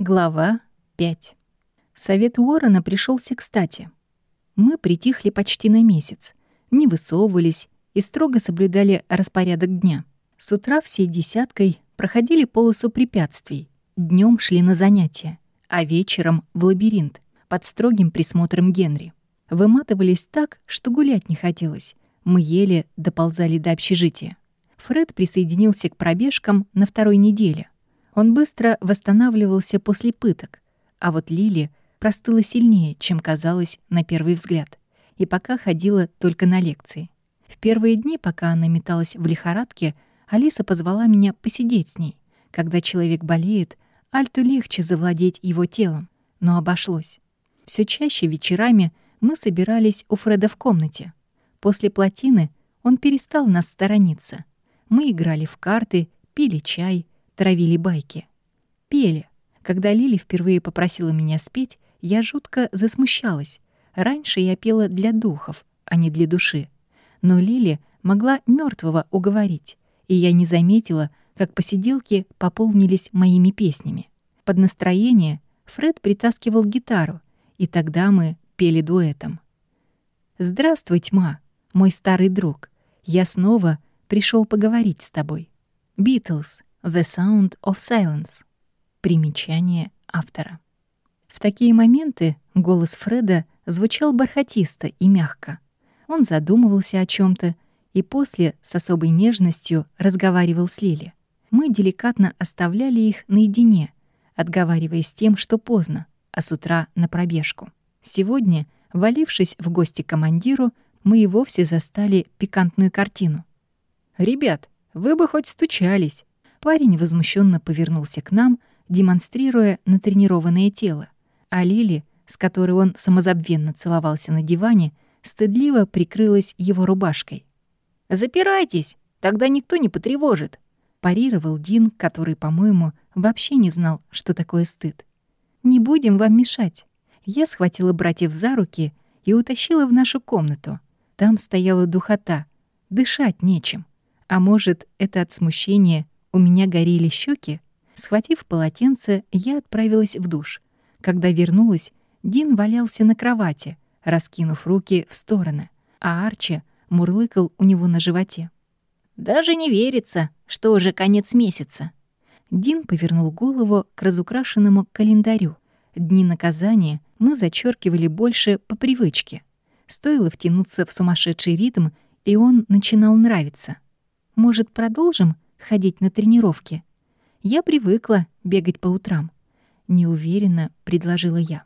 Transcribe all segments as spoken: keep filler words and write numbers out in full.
Глава пять. Совет Уоррена пришелся кстати. Мы притихли почти на месяц, не высовывались и строго соблюдали распорядок дня. С утра всей десяткой проходили полосу препятствий, днем шли на занятия, а вечером — в лабиринт под строгим присмотром Генри. Выматывались так, что гулять не хотелось. Мы еле доползали до общежития. Фред присоединился к пробежкам на второй неделе. Он быстро восстанавливался после пыток, а вот Лили простыла сильнее, чем казалось на первый взгляд, и пока ходила только на лекции. В первые дни, пока она металась в лихорадке, Алиса позвала меня посидеть с ней. Когда человек болеет, Альту легче завладеть его телом, но обошлось. Все чаще вечерами мы собирались у Фреда в комнате. После плотины он перестал нас сторониться. Мы играли в карты, пили чай, травили байки. Пели. Когда Лили впервые попросила меня спеть, я жутко засмущалась. Раньше я пела для духов, а не для души. Но Лили могла мертвого уговорить, и я не заметила, как посиделки пополнились моими песнями. Под настроение Фред притаскивал гитару, и тогда мы пели дуэтом. «Здравствуй, тьма, мой старый друг. Я снова пришел поговорить с тобой. Beatles. The Sound of Silence». Примечание автора. В такие моменты голос Фреда звучал бархатисто и мягко. Он задумывался о чем-то и после с особой нежностью разговаривал с Лили. Мы деликатно оставляли их наедине, отговариваясь тем, что поздно, а с утра на пробежку. Сегодня, валившись в гости к командиру, мы и вовсе застали пикантную картину. «Ребят, вы бы хоть стучались!» Парень возмущенно повернулся к нам, демонстрируя натренированное тело, а Лили, с которой он самозабвенно целовался на диване, стыдливо прикрылась его рубашкой. «Запирайтесь, тогда никто не потревожит», — парировал Дин, который, по-моему, вообще не знал, что такое стыд. «Не будем вам мешать». Я схватила братьев за руки и утащила в нашу комнату. Там стояла духота, дышать нечем. А может, это от смущения у меня горели щеки? Схватив полотенце, я отправилась в душ. Когда вернулась, Дин валялся на кровати, раскинув руки в стороны, а Арчи мурлыкал у него на животе. «Даже не верится, что уже конец месяца». Дин повернул голову к разукрашенному календарю. Дни наказания мы зачеркивали больше по привычке. Стоило втянуться в сумасшедший ритм, и он начинал нравиться. «Может, продолжим ходить на тренировки? Я привыкла бегать по утрам», — неуверенно предложила я.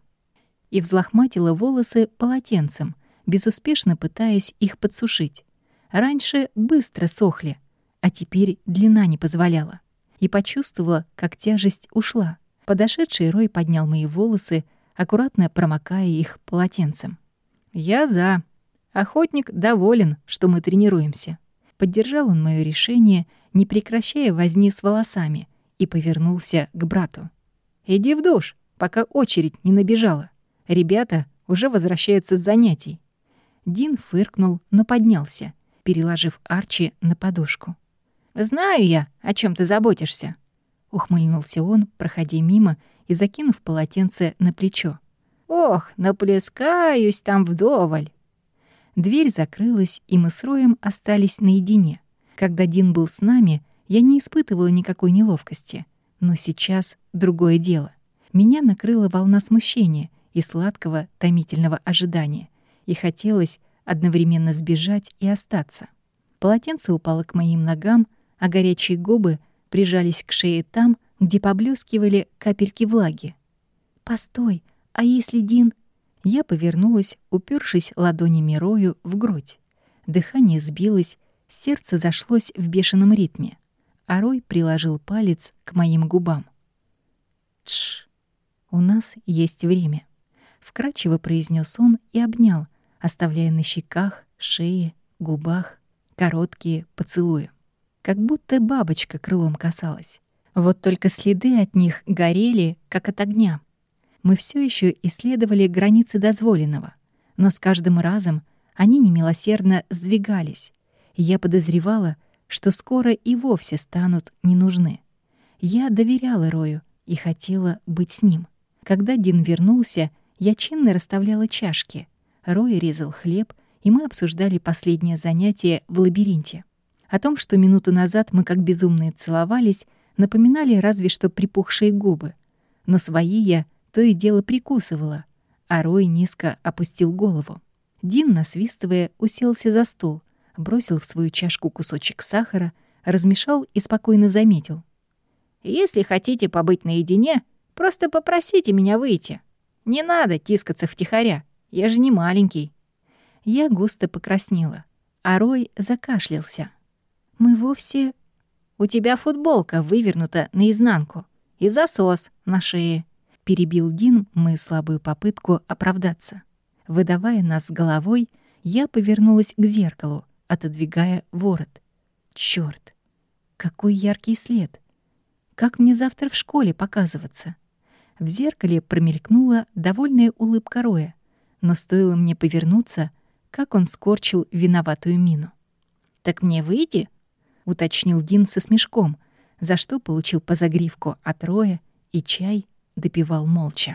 И взлохматила волосы полотенцем, безуспешно пытаясь их подсушить. Раньше быстро сохли, а теперь длина не позволяла. И почувствовала, как тяжесть ушла. Подошедший Рой поднял мои волосы, аккуратно промокая их полотенцем. «Я за. Охотник доволен, что мы тренируемся». Поддержал он моё решение, не прекращая возни с волосами, и повернулся к брату. «Иди в душ, пока очередь не набежала. Ребята уже возвращаются с занятий». Дин фыркнул, но поднялся, переложив Арчи на подушку. «Знаю я, о чем ты заботишься», — ухмыльнулся он, проходя мимо и закинув полотенце на плечо. «Ох, наплескаюсь там вдоволь». Дверь закрылась, и мы с Роем остались наедине. Когда Дин был с нами, я не испытывала никакой неловкости. Но сейчас другое дело. Меня накрыла волна смущения и сладкого, томительного ожидания. И хотелось одновременно сбежать и остаться. Полотенце упало к моим ногам, а горячие губы прижались к шее там, где поблескивали капельки влаги. «Постой, а если Дин...» Я повернулась, упёршись ладонями Рою в грудь. Дыхание сбилось, сердце зашлось в бешеном ритме, а Рой приложил палец к моим губам. «Тш, у нас есть время», — вкрадчиво произнес он и обнял, оставляя на щеках, шее, губах короткие поцелуи. Как будто бабочка крылом касалась. Вот только следы от них горели, как от огня. Мы все еще исследовали границы дозволенного, но с каждым разом они немилосердно сдвигались, и я подозревала, что скоро и вовсе станут не нужны. Я доверяла Рою и хотела быть с ним. Когда Дин вернулся, я чинно расставляла чашки. Рой резал хлеб, и мы обсуждали последнее занятие в лабиринте. О том, что минуту назад мы как безумные целовались, напоминали разве что припухшие губы. Но свои я то и дело прикусывала, а Рой низко опустил голову. Дин, насвистывая, уселся за стол, бросил в свою чашку кусочек сахара, размешал и спокойно заметил. «Если хотите побыть наедине, просто попросите меня выйти. Не надо тискаться втихаря, я же не маленький». Я густо покраснела, а Рой закашлялся. «Мы вовсе...» «У тебя футболка вывернута наизнанку и засос на шее», — перебил Дин мою слабую попытку оправдаться. Выдавая нас с головой, я повернулась к зеркалу, отодвигая ворот. Чёрт, какой яркий след! Как мне завтра в школе показываться? В зеркале промелькнула довольная улыбка Роя, но стоило мне повернуться, как он скорчил виноватую мину. «Так мне выйти?» — уточнил Дин со смешком, за что получил по загривку от Роя и чай допивал молча.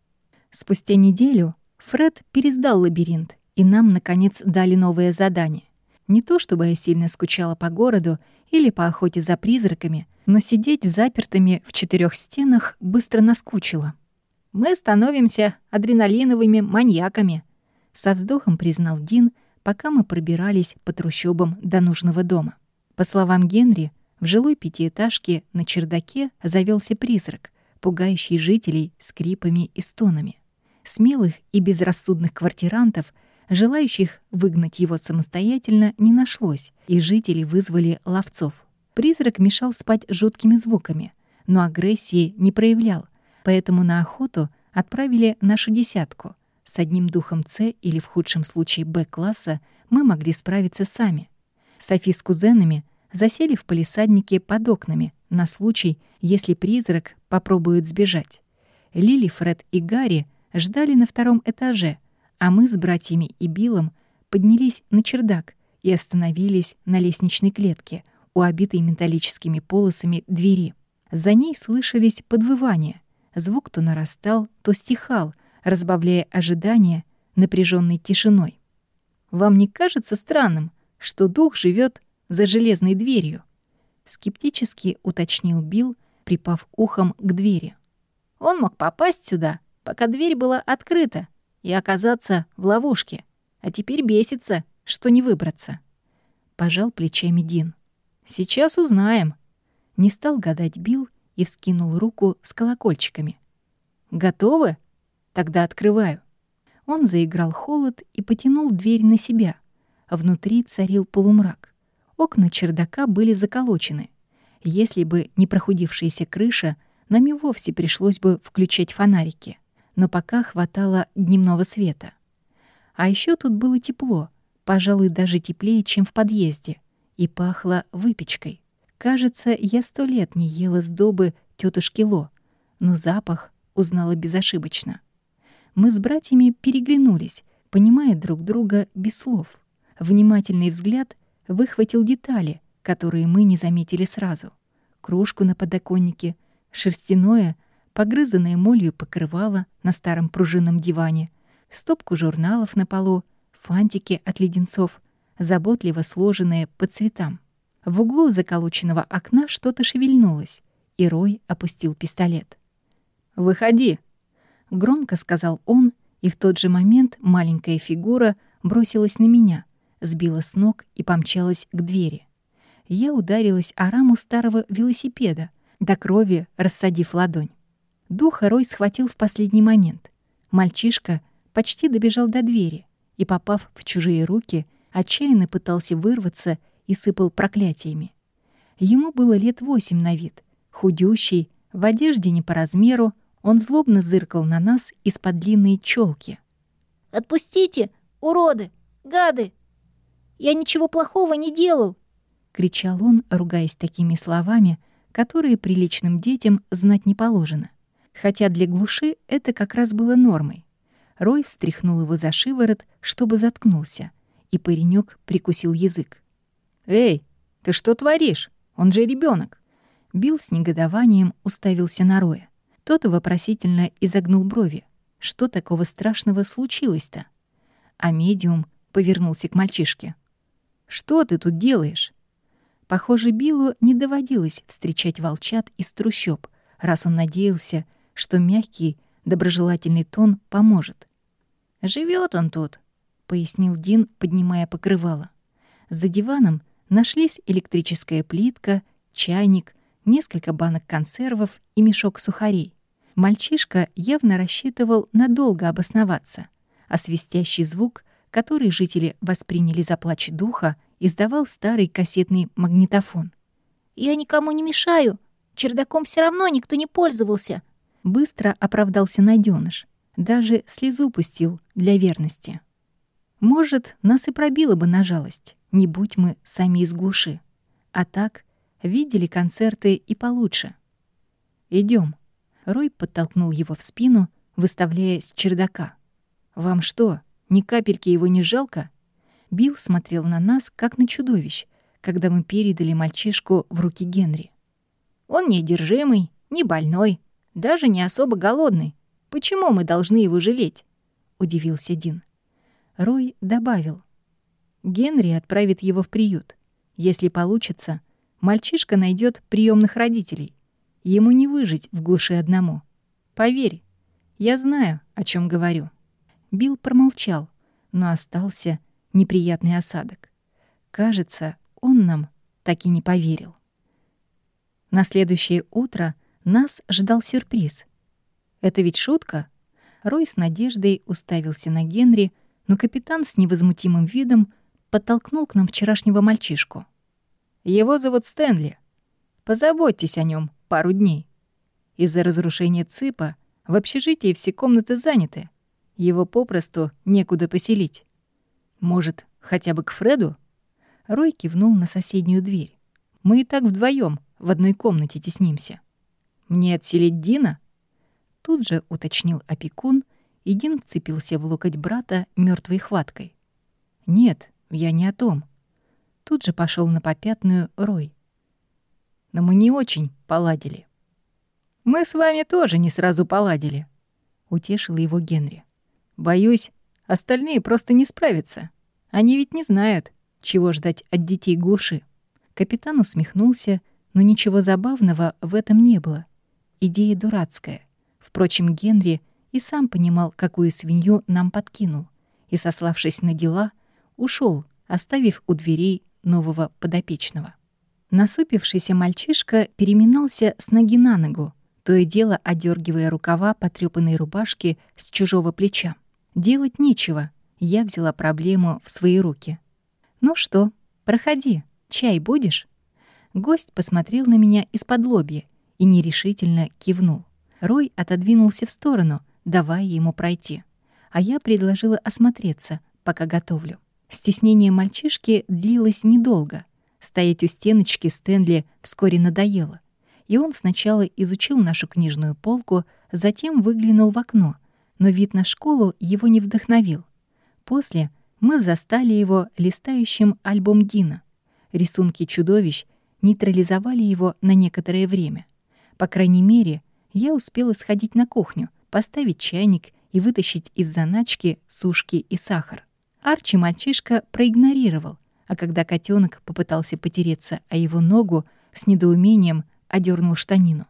Спустя неделю Фред пересдал лабиринт, и нам, наконец, дали новое задание. Не то чтобы я сильно скучала по городу или по охоте за призраками, но сидеть запертыми в четырех стенах быстро наскучило. «Мы становимся адреналиновыми маньяками», — со вздохом признал Дин, пока мы пробирались по трущобам до нужного дома. По словам Генри, в жилой пятиэтажке на чердаке завелся призрак, пугающий жителей скрипами и стонами. Смелых и безрассудных квартирантов, желающих выгнать его самостоятельно, не нашлось, и жители вызвали ловцов. Призрак мешал спать жуткими звуками, но агрессии не проявлял, поэтому на охоту отправили нашу десятку. С одним духом С или в худшем случае Б-класса мы могли справиться сами. Софи с кузенами засели в палисаднике под окнами на случай, если призрак попробует сбежать. Лили, Фред и Гарри ждали на втором этаже, а мы с братьями и Биллом поднялись на чердак и остановились на лестничной клетке у обитой металлическими полосами двери. За ней слышались подвывания. Звук то нарастал, то стихал, разбавляя ожидание напряженной тишиной. «Вам не кажется странным, что дух живет за железной дверью?» — скептически уточнил Билл, припав ухом к двери. «Он мог попасть сюда, пока дверь была открыта, и оказаться в ловушке, а теперь бесится, что не выбраться». Пожал плечами Дин. «Сейчас узнаем». Не стал гадать Билл и вскинул руку с колокольчиками. «Готовы? Тогда открываю». Он заиграл холод и потянул дверь на себя. Внутри царил полумрак. Окна чердака были заколочены. Если бы не прохудившаяся крыша, нам и вовсе пришлось бы включать фонарики. Но пока хватало дневного света. А еще тут было тепло, пожалуй, даже теплее, чем в подъезде, и пахло выпечкой. Кажется, я сто лет не ела сдобы тётушки Ло, но запах узнала безошибочно. Мы с братьями переглянулись, понимая друг друга без слов. Внимательный взгляд выхватил детали, которые мы не заметили сразу. Кружку на подоконнике, шерстяное, погрызанное молью покрывало на старом пружинном диване, стопку журналов на полу, фантики от леденцов, заботливо сложенные по цветам. В углу заколоченного окна что-то шевельнулось, и Рой опустил пистолет. «Выходи!» — громко сказал он, и в тот же момент маленькая фигура бросилась на меня, сбила с ног и помчалась к двери. Я ударилась о раму старого велосипеда, до крови рассадив ладонь. Духа Рой схватил в последний момент. Мальчишка почти добежал до двери и, попав в чужие руки, отчаянно пытался вырваться и сыпал проклятиями. Ему было лет восемь на вид. Худющий, в одежде не по размеру, он злобно зыркал на нас из-под длинной челки. «Отпустите, уроды, гады! Я ничего плохого не делал!» — кричал он, ругаясь такими словами, которые приличным детям знать не положено. Хотя для глуши это как раз было нормой. Рой встряхнул его за шиворот, чтобы заткнулся, и паренек прикусил язык. «Эй, ты что творишь? Он же ребенок! Билл с негодованием уставился на Роя. Тот вопросительно изогнул брови. Что такого страшного случилось-то? А медиум повернулся к мальчишке. «Что ты тут делаешь?» Похоже, Биллу не доводилось встречать волчат из трущоб, раз он надеялся, что мягкий, доброжелательный тон поможет. «Живёт он тут», — пояснил Дин, поднимая покрывало. За диваном нашлись электрическая плитка, чайник, несколько банок консервов и мешок сухарей. Мальчишка явно рассчитывал надолго обосноваться, а свистящий звук, который жители восприняли за плач духа, издавал старый кассетный магнитофон. «Я никому не мешаю. Чердаком все равно никто не пользовался». Быстро оправдался найдёныш. Даже слезу пустил для верности. Может, нас и пробило бы на жалость, не будь мы сами из глуши. А так, видели концерты и получше. Идём. Рой подтолкнул его в спину, выставляя с чердака. «Вам что, ни капельки его не жалко?» Билл смотрел на нас, как на чудовищ, когда мы передали мальчишку в руки Генри. «Он неодержимый, не больной, даже не особо голодный. Почему мы должны его жалеть?» — удивился Дин. Рой добавил. «Генри отправит его в приют. Если получится, мальчишка найдет приемных родителей. Ему не выжить в глуши одному. Поверь, я знаю, о чем говорю». Билл промолчал, но остался неприятный осадок. Кажется, он нам так и не поверил. На следующее утро нас ждал сюрприз. «Это ведь шутка?» Рой с надеждой уставился на Генри, но капитан с невозмутимым видом подтолкнул к нам вчерашнего мальчишку. «Его зовут Стэнли. Позаботьтесь о нем пару дней. Из-за разрушения ЦИПа в общежитии все комнаты заняты. Его попросту некуда поселить. Может, хотя бы к Фреду?» Рой кивнул на соседнюю дверь. «Мы и так вдвоем в одной комнате теснимся. Мне отселить Дина?» Тут же уточнил опекун, и Дин вцепился в локоть брата мертвой хваткой. «Нет, я не о том». Тут же пошел на попятную Рой. «Но мы не очень поладили». «Мы с вами тоже не сразу поладили», — утешил его Генри. «Боюсь, остальные просто не справятся. Они ведь не знают, чего ждать от детей глуши». Капитан усмехнулся, но ничего забавного в этом не было. Идея дурацкая. Впрочем, Генри и сам понимал, какую свинью нам подкинул, и, сославшись на дела, ушел, оставив у дверей нового подопечного. Насупившийся мальчишка переминался с ноги на ногу, то и дело одергивая рукава потрёпанной рубашки с чужого плеча. Делать нечего, я взяла проблему в свои руки. «Ну что, проходи, чай будешь?» Гость посмотрел на меня из-под лобья и нерешительно кивнул. Рой отодвинулся в сторону, давая ему пройти, а я предложила осмотреться, пока готовлю. Стеснение мальчишки длилось недолго. Стоять у стеночки Стэнли вскоре надоело, и он сначала изучил нашу книжную полку, затем выглянул в окно, но вид на школу его не вдохновил. После мы застали его листающим альбом Дина. Рисунки чудовищ нейтрализовали его на некоторое время. По крайней мере, я успела сходить на кухню, поставить чайник и вытащить из заначки сушки и сахар. Арчи мальчишка проигнорировал, а когда котенок попытался потереться о его ногу, с недоумением одернул штанину.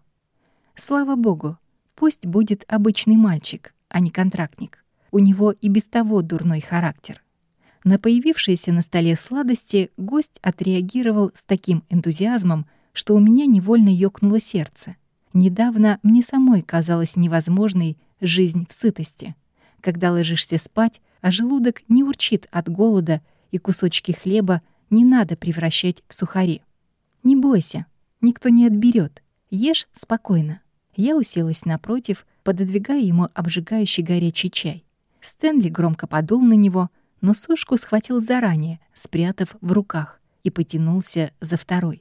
Слава богу, пусть будет обычный мальчик, а не контрактник. У него и без того дурной характер. На появившиеся на столе сладости гость отреагировал с таким энтузиазмом, что у меня невольно ёкнуло сердце. Недавно мне самой казалась невозможной жизнь в сытости, когда ложишься спать, а желудок не урчит от голода, и кусочки хлеба не надо превращать в сухари. «Не бойся, никто не отберет. Ешь спокойно». Я уселась напротив, пододвигая ему обжигающий горячий чай. Стэнли громко подул на него, но сушку схватил заранее, спрятав в руках, и потянулся за второй.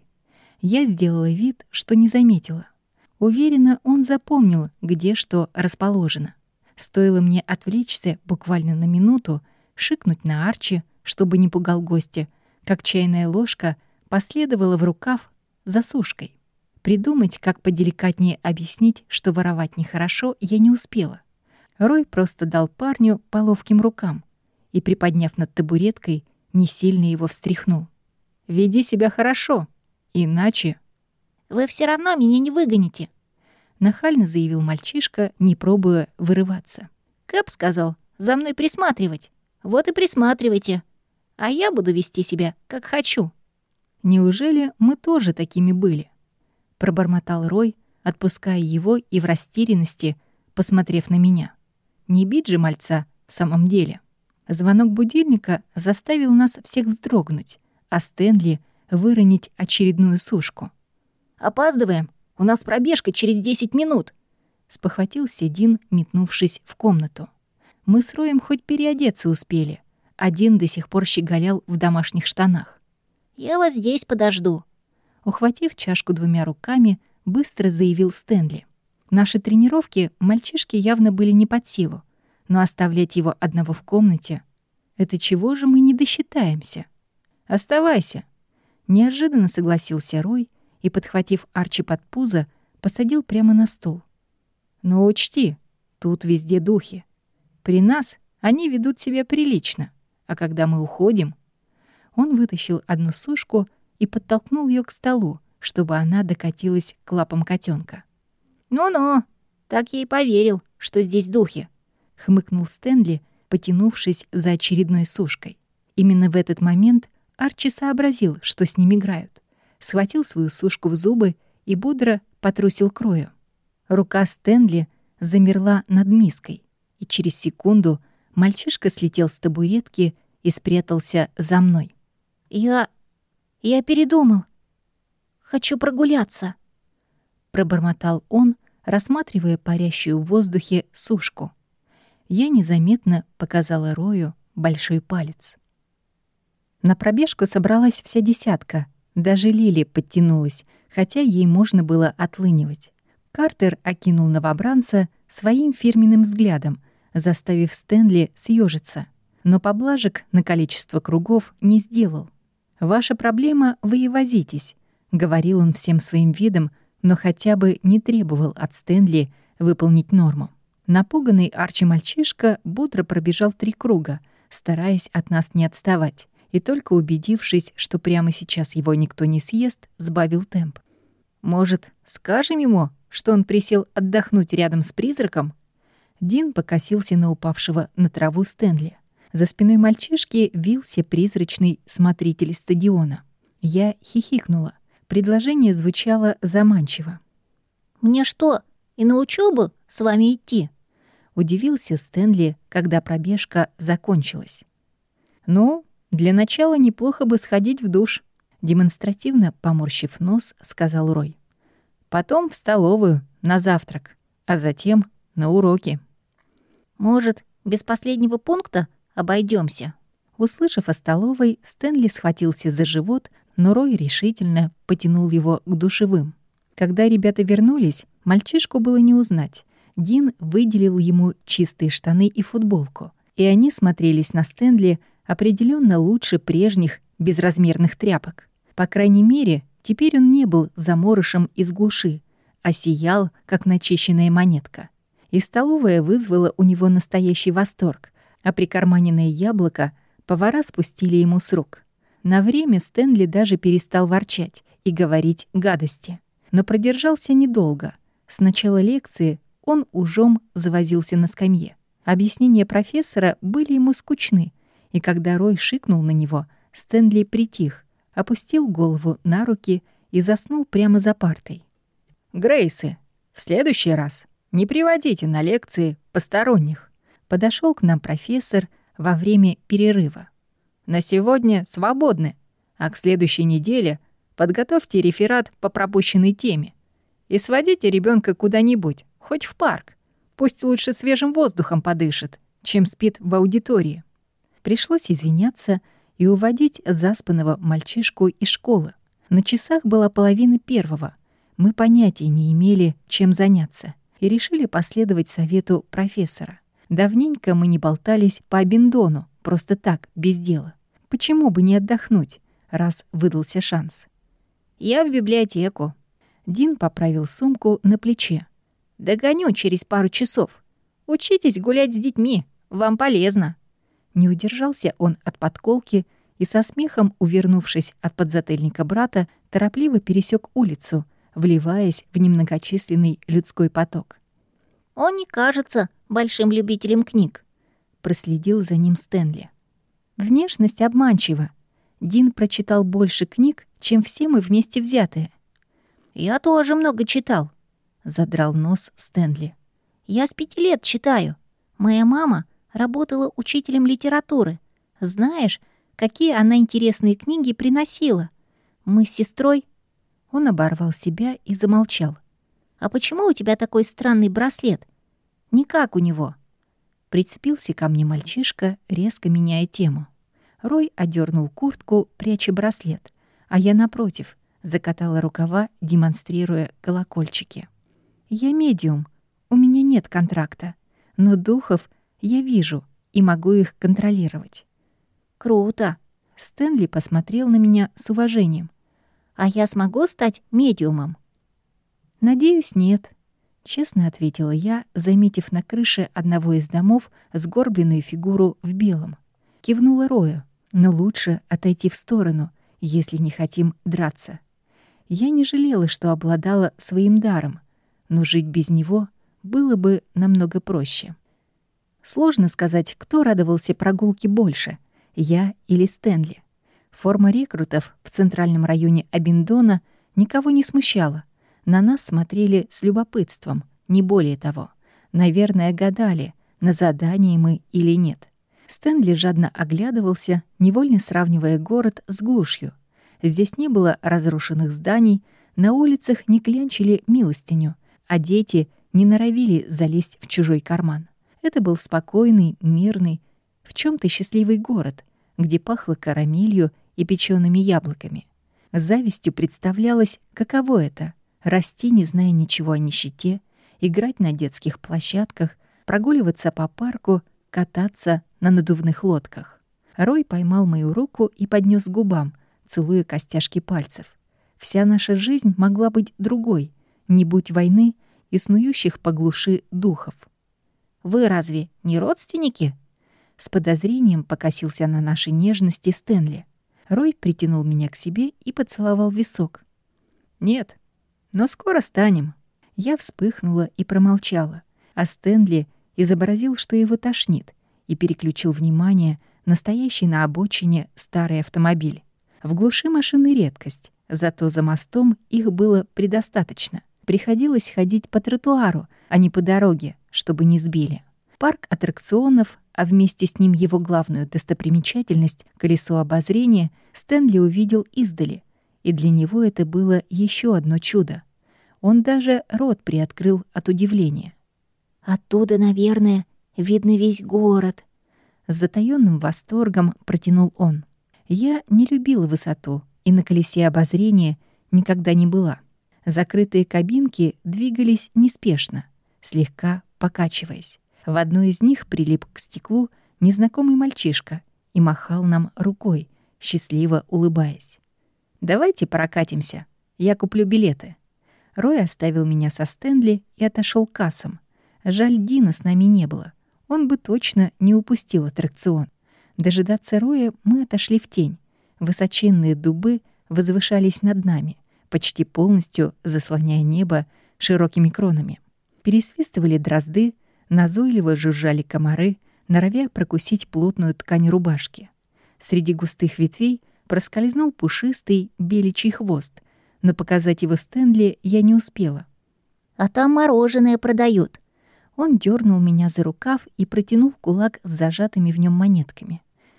Я сделала вид, что не заметила. Уверена, он запомнил, где что расположено. Стоило мне отвлечься буквально на минуту, шикнуть на Арчи, чтобы не пугал гостя, как чайная ложка последовала в рукав за сушкой. Придумать, как поделикатнее объяснить, что воровать нехорошо, я не успела. Рой просто дал парню по ловким рукам и, приподняв над табуреткой, не сильно его встряхнул. «Веди себя хорошо, иначе...» «Вы все равно меня не выгоните», — нахально заявил мальчишка, не пробуя вырываться. «Кэп сказал, за мной присматривать. Вот и присматривайте. А я буду вести себя, как хочу». «Неужели мы тоже такими были?» — пробормотал Рой, отпуская его и в растерянности, посмотрев на меня. Не бить же мальца в самом деле. Звонок будильника заставил нас всех вздрогнуть, а Стэнли выронить очередную сушку. «Опаздываем. У нас пробежка через десять минут», — спохватился Дин, метнувшись в комнату. Мы с Роем хоть переодеться успели. Один до сих пор щеголял в домашних штанах. «Я вас здесь подожду», — ухватив чашку двумя руками, быстро заявил Стэнли. Наши тренировки мальчишки явно были не под силу, но оставлять его одного в комнате — это чего же мы не досчитаемся? «Оставайся», — неожиданно согласился Рой и, подхватив Арчи под пузо, посадил прямо на стол. «Но учти, тут везде духи. При нас они ведут себя прилично, а когда мы уходим...» Он вытащил одну сушку и подтолкнул ее к столу, чтобы она докатилась к лапам котенка. «Ну-ну, так я и поверил, что здесь духи», — хмыкнул Стэнли, потянувшись за очередной сушкой. Именно в этот момент Арчи сообразил, что с ним играют. Схватил свою сушку в зубы и бодро потрусил к Рою. Рука Стэнли замерла над миской, и через секунду мальчишка слетел с табуретки и спрятался за мной. «Я... я передумал. Хочу прогуляться», — пробормотал он, рассматривая парящую в воздухе сушку. Я незаметно показала Рою большой палец. На пробежку собралась вся десятка. Даже Лили подтянулась, хотя ей можно было отлынивать. Картер окинул новобранца своим фирменным взглядом, заставив Стэнли съежиться, но поблажек на количество кругов не сделал. «Ваша проблема — вы и возитесь», — говорил он всем своим видом, но хотя бы не требовал от Стэнли выполнить норму. Напуганный Арчи мальчишка бодро пробежал три круга, стараясь от нас не отставать, и только убедившись, что прямо сейчас его никто не съест, сбавил темп. «Может, скажем ему, что он присел отдохнуть рядом с призраком?» Дин покосился на упавшего на траву Стэнли. За спиной мальчишки вился призрачный смотритель стадиона. Я хихикнула. Предложение звучало заманчиво. «Мне что, и на учебу с вами идти?» — удивился Стэнли, когда пробежка закончилась. «Ну, для начала неплохо бы сходить в душ», — демонстративно поморщив нос, сказал Рой. «Потом в столовую, на завтрак, а затем на уроки». «Может, без последнего пункта обойдемся? Услышав о столовой, Стэнли схватился за живот, но Рой решительно потянул его к душевым. Когда ребята вернулись, мальчишку было не узнать. Дин выделил ему чистые штаны и футболку, и они смотрелись на Стэнли определенно лучше прежних безразмерных тряпок. По крайней мере, теперь он не был заморышем из глуши, а сиял, как начищенная монетка. И столовая вызвала у него настоящий восторг, а прикарманенное яблоко повара спустили ему с рук. На время Стэнли даже перестал ворчать и говорить гадости. Но продержался недолго. С начала лекции он ужом завозился на скамье. Объяснения профессора были ему скучны, и когда Рой шикнул на него, Стэнли притих, опустил голову на руки и заснул прямо за партой. «Грейсы, в следующий раз не приводите на лекции посторонних», — подошел к нам профессор во время перерыва. «На сегодня свободны, а к следующей неделе подготовьте реферат по пропущенной теме и сводите ребенка куда-нибудь, хоть в парк. Пусть лучше свежим воздухом подышит, чем спит в аудитории». Пришлось извиняться и уводить заспанного мальчишку из школы. На часах была половина первого. Мы понятия не имели, чем заняться, и решили последовать совету профессора. Давненько мы не болтались по Абиндону, просто так, без дела. Почему бы не отдохнуть, раз выдался шанс? «Я в библиотеку». Дин поправил сумку на плече. «Догоню через пару часов. Учитесь гулять с детьми, вам полезно». Не удержался он от подколки и со смехом, увернувшись от подзатыльника брата, торопливо пересек улицу, вливаясь в немногочисленный людской поток. «Он не кажется большим любителем книг», — проследил за ним Стэнли. Внешность обманчива. Дин прочитал больше книг, чем все мы вместе взятые. «Я тоже много читал», — задрал нос Стэнли. «Я с пяти лет читаю. Моя мама работала учителем литературы. Знаешь, какие она интересные книги приносила? Мы с сестрой...» Он оборвал себя и замолчал. «А почему у тебя такой странный браслет? Не как у него». Прицепился ко мне мальчишка, резко меняя тему. Рой одернул куртку, пряча браслет, а я, напротив, закатала рукава, демонстрируя колокольчики. «Я медиум, у меня нет контракта, но духов я вижу и могу их контролировать». «Круто!» — Стэнли посмотрел на меня с уважением. «А я смогу стать медиумом?» «Надеюсь, нет», — честно ответила я, заметив на крыше одного из домов сгорбленную фигуру в белом. Кивнула Рою, но лучше отойти в сторону, если не хотим драться. Я не жалела, что обладала своим даром, но жить без него было бы намного проще. Сложно сказать, кто радовался прогулке больше, я или Стэнли. Форма рекрутов в центральном районе Абиндона никого не смущала. На нас смотрели с любопытством, не более того. Наверное, гадали, на задании мы или нет. Стэнли жадно оглядывался, невольно сравнивая город с глушью. Здесь не было разрушенных зданий, на улицах не клянчили милостыню, а дети не норовили залезть в чужой карман. Это был спокойный, мирный, в чем то счастливый город, где пахло карамелью и печёными яблоками. С завистью представлялось, каково это — расти, не зная ничего о нищете, играть на детских площадках, прогуливаться по парку, кататься на надувных лодках. Рой поймал мою руку и поднес к губам, целуя костяшки пальцев. Вся наша жизнь могла быть другой, не будь войны и снующих по глуши духов. «Вы разве не родственники?» С подозрением покосился на нашей нежности Стэнли. Рой притянул меня к себе и поцеловал висок. «Нет, но скоро станем». Я вспыхнула и промолчала, а Стэнли изобразил, что его тошнит, и переключил внимание на стоящий на обочине старый автомобиль. В глуши машины редкость, зато за мостом их было предостаточно. Приходилось ходить по тротуару, а не по дороге, чтобы не сбили. Парк аттракционов, а вместе с ним его главную достопримечательность — колесо обозрения, Стэнли увидел издали, и для него это было еще одно чудо. Он даже рот приоткрыл от удивления. «Оттуда, наверное, видно весь город», — с затаённым восторгом протянул он. Я не любила высоту и на колесе обозрения никогда не была. Закрытые кабинки двигались неспешно, слегка покачиваясь. В одной из них прилип к стеклу незнакомый мальчишка и махал нам рукой, счастливо улыбаясь. «Давайте прокатимся, я куплю билеты». Рой оставил меня со Стэнли и отошел к кассам. Жаль, Дина с нами не было. Он бы точно не упустил аттракцион. Дожидаться Роя мы отошли в тень. Высоченные дубы возвышались над нами, почти полностью заслоняя небо широкими кронами. Пересвистывали дрозды, назойливо жужжали комары, норовя прокусить плотную ткань рубашки. Среди густых ветвей проскользнул пушистый беличий хвост, но показать его Стэнли я не успела. «А там мороженое продают». Он дернул меня за рукав и протянул кулак с зажатыми в нем монетками.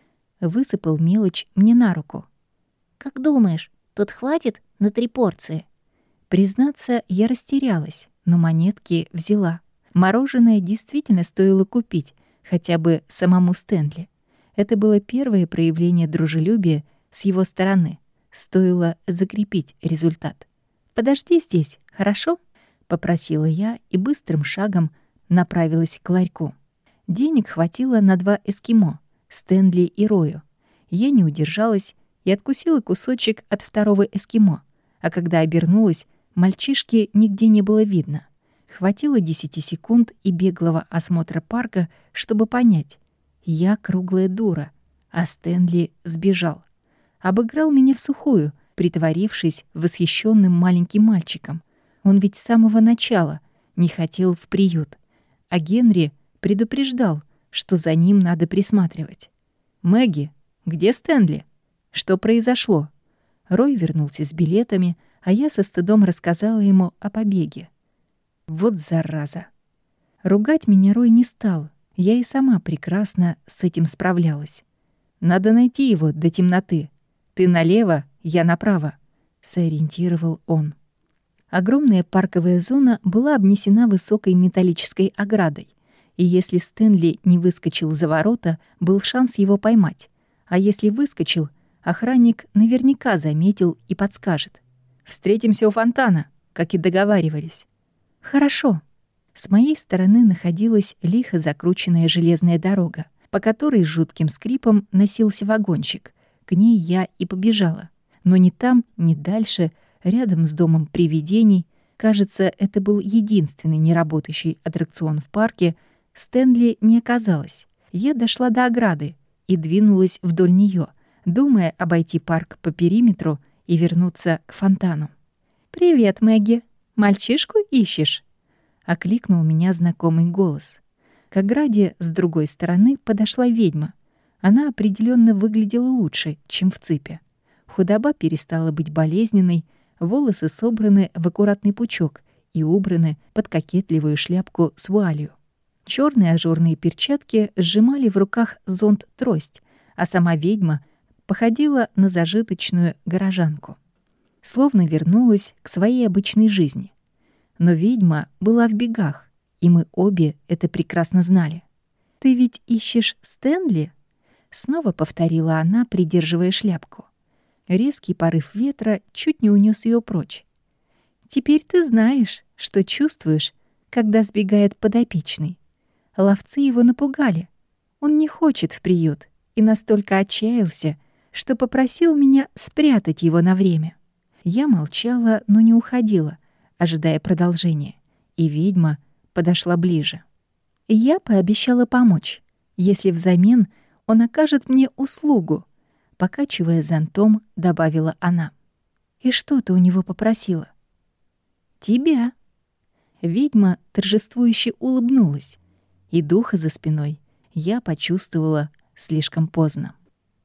Высыпал мелочь мне на руку. «Как думаешь, тут хватит на три порции?» Признаться, я растерялась, но монетки взяла. Мороженое действительно стоило купить, хотя бы самому Стэнли. Это было первое проявление дружелюбия с его стороны. Стоило закрепить результат. «Подожди здесь, хорошо?» — попросила я и быстрым шагом направилась к ларьку. Денег хватило на два эскимо — Стэнли и Рою. Я не удержалась и откусила кусочек от второго эскимо, а когда обернулась, Мальчишки нигде не было видно. Хватило десяти секунд и беглого осмотра парка, чтобы понять. Я круглая дура, а Стэнли сбежал. Обыграл меня в сухую, притворившись восхищенным маленьким мальчиком. Он ведь с самого начала не хотел в приют. А Генри предупреждал, что за ним надо присматривать. «Мэгги, где Стэнли? Что произошло?» Рой вернулся с билетами, а я со стыдом рассказала ему о побеге. Вот зараза. Ругать меня Рой не стал. Я и сама прекрасно с этим справлялась. «Надо найти его до темноты. Ты налево, я направо», — сориентировал он. Огромная парковая зона была обнесена высокой металлической оградой, и если Стэнли не выскочил за ворота, был шанс его поймать. А если выскочил, охранник наверняка заметил и подскажет. «Встретимся у фонтана», как и договаривались. «Хорошо». С моей стороны находилась лихо закрученная железная дорога, по которой с жутким скрипом носился вагончик. К ней я и побежала. Но ни там, ни дальше, рядом с домом привидений, кажется, это был единственный неработающий аттракцион в парке, Стэнли не оказалось. Я дошла до ограды и двинулась вдоль нее, думая обойти парк по периметру и вернуться к фонтану. «Привет, Мэгги. Мальчишку ищешь?» — окликнул меня знакомый голос. К ограде с другой стороны подошла ведьма. Она определенно выглядела лучше, чем в ципе. Худоба перестала быть болезненной, волосы собраны в аккуратный пучок и убраны под кокетливую шляпку с вуалью. Черные ажурные перчатки сжимали в руках зонт-трость, а сама ведьма походила на зажиточную горожанку. Словно вернулась к своей обычной жизни. Но ведьма была в бегах, и мы обе это прекрасно знали. «Ты ведь ищешь Стэнли?» — снова повторила она, придерживая шляпку. Резкий порыв ветра чуть не унес ее прочь. «Теперь ты знаешь, что чувствуешь, когда сбегает подопечный. Ловцы его напугали. Он не хочет в приют и настолько отчаялся, что попросил меня спрятать его на время». Я молчала, но не уходила, ожидая продолжения, и ведьма подошла ближе. Я пообещала помочь, если взамен он окажет мне услугу, покачивая зонтом, добавила она. «И что ты у него попросила?» «Тебя». Ведьма торжествующе улыбнулась, и духа за спиной я почувствовала слишком поздно.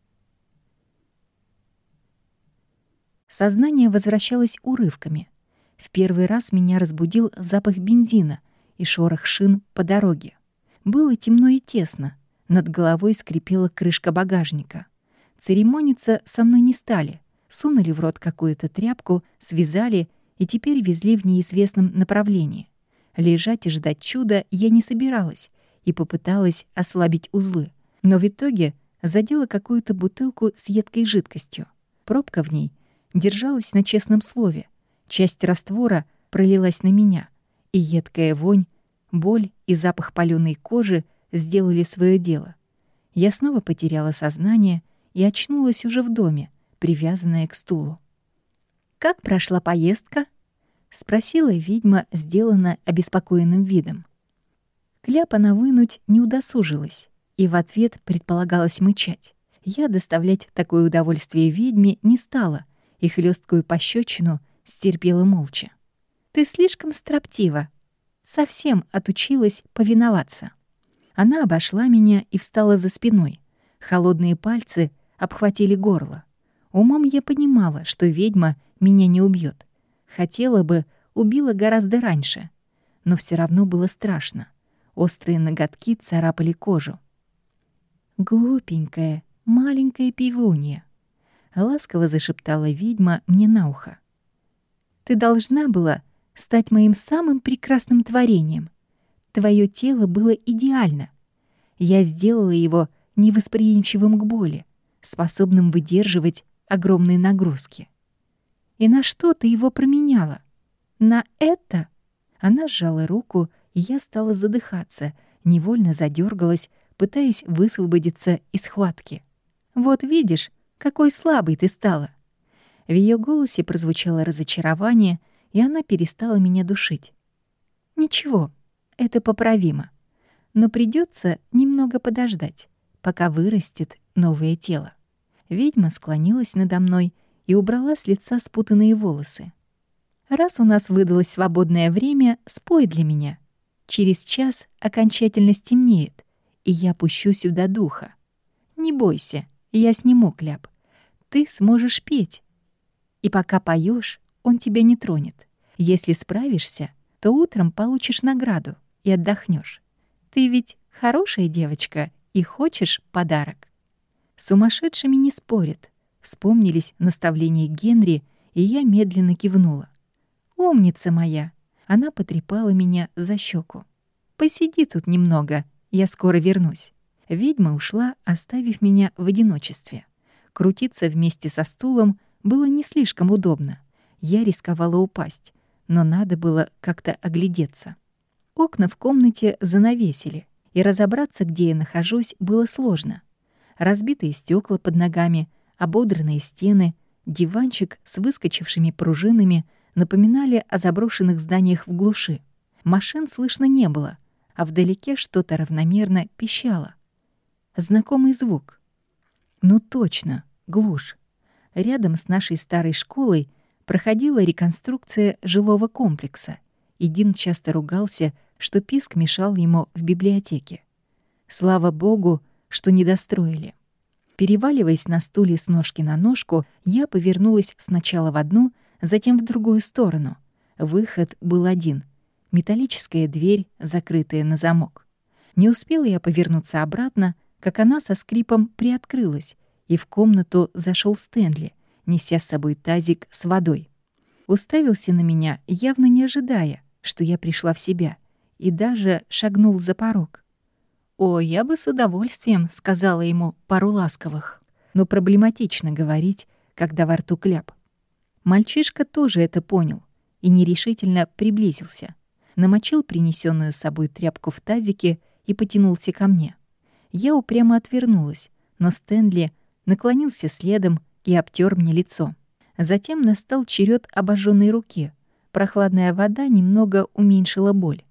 Сознание возвращалось урывками. В первый раз меня разбудил запах бензина и шорох шин по дороге. Было темно и тесно. Над головой скрипела крышка багажника. Церемониться со мной не стали. Сунули в рот какую-то тряпку, связали и теперь везли в неизвестном направлении. Лежать и ждать чуда я не собиралась и попыталась ослабить узлы. Но в итоге задела какую-то бутылку с едкой жидкостью. Пробка в ней держалась на честном слове. Часть раствора пролилась на меня, и едкая вонь, боль и запах палёной кожи сделали своё дело. Я снова потеряла сознание и очнулась уже в доме, привязанная к стулу. «Как прошла поездка?» — спросила ведьма, сделанно обеспокоенным видом. Кляп она вынуть не удосужилась, и в ответ предполагалось мычать. Я доставлять такое удовольствие ведьме не стала, и хлёсткую пощёчину стерпела молча. «Ты слишком строптива. Совсем отучилась повиноваться». Она обошла меня и встала за спиной. Холодные пальцы обхватили горло. Умом я понимала, что ведьма меня не убьёт. Хотела бы, убила гораздо раньше. Но всё равно было страшно. Острые ноготки царапали кожу. «Глупенькая, маленькая пивунья», — ласково зашептала ведьма мне на ухо. «Ты должна была стать моим самым прекрасным творением. Твое тело было идеально. Я сделала его невосприимчивым к боли, способным выдерживать огромные нагрузки. И на что ты его променяла? На это?» Она сжала руку, и я стала задыхаться, невольно задергалась, пытаясь высвободиться из схватки. «Вот видишь, какой слабой ты стала!» В ее голосе прозвучало разочарование, и она перестала меня душить. Ничего, это поправимо. Но придется немного подождать, пока вырастет новое тело. Ведьма склонилась надо мной и убрала с лица спутанные волосы. «Раз у нас выдалось свободное время, спой для меня. Через час окончательно стемнеет, и я пущу сюда духа. Не бойся, я сниму кляп. Ты сможешь петь. И пока поешь, он тебя не тронет. Если справишься, то утром получишь награду и отдохнешь. Ты ведь хорошая девочка и хочешь подарок». С сумасшедшими не спорят. Вспомнились наставления Генри, и я медленно кивнула. «Умница моя!» Она потрепала меня за щеку. «Посиди тут немного, я скоро вернусь». Ведьма ушла, оставив меня в одиночестве. Крутиться вместе со стулом было не слишком удобно. Я рисковала упасть, но надо было как-то оглядеться. Окна в комнате занавесили, и разобраться, где я нахожусь, было сложно. Разбитые стекла под ногами, ободранные стены, диванчик с выскочившими пружинами напоминали о заброшенных зданиях в глуши. Машин слышно не было, а вдалеке что-то равномерно пищало. Знакомый звук. Ну точно, глушь. Рядом с нашей старой школой проходила реконструкция жилого комплекса, и Дин часто ругался, что писк мешал ему в библиотеке. Слава богу, что не достроили. Переваливаясь на стуле с ножки на ножку, я повернулась сначала в одну, затем в другую сторону. Выход был один — металлическая дверь, закрытая на замок. Не успела я повернуться обратно, как она со скрипом приоткрылась, и в комнату зашел Стэнли, неся с собой тазик с водой. Уставился на меня, явно не ожидая, что я пришла в себя, и даже шагнул за порог. О, я бы с удовольствием сказала ему пару ласковых, но проблематично говорить, когда во рту кляп. Мальчишка тоже это понял и нерешительно приблизился, намочил принесенную с собой тряпку в тазике и потянулся ко мне. Я упрямо отвернулась, но Стэнли наклонился следом и обтер мне лицо. Затем настал черед обожженной руки. Прохладная вода немного уменьшила боль.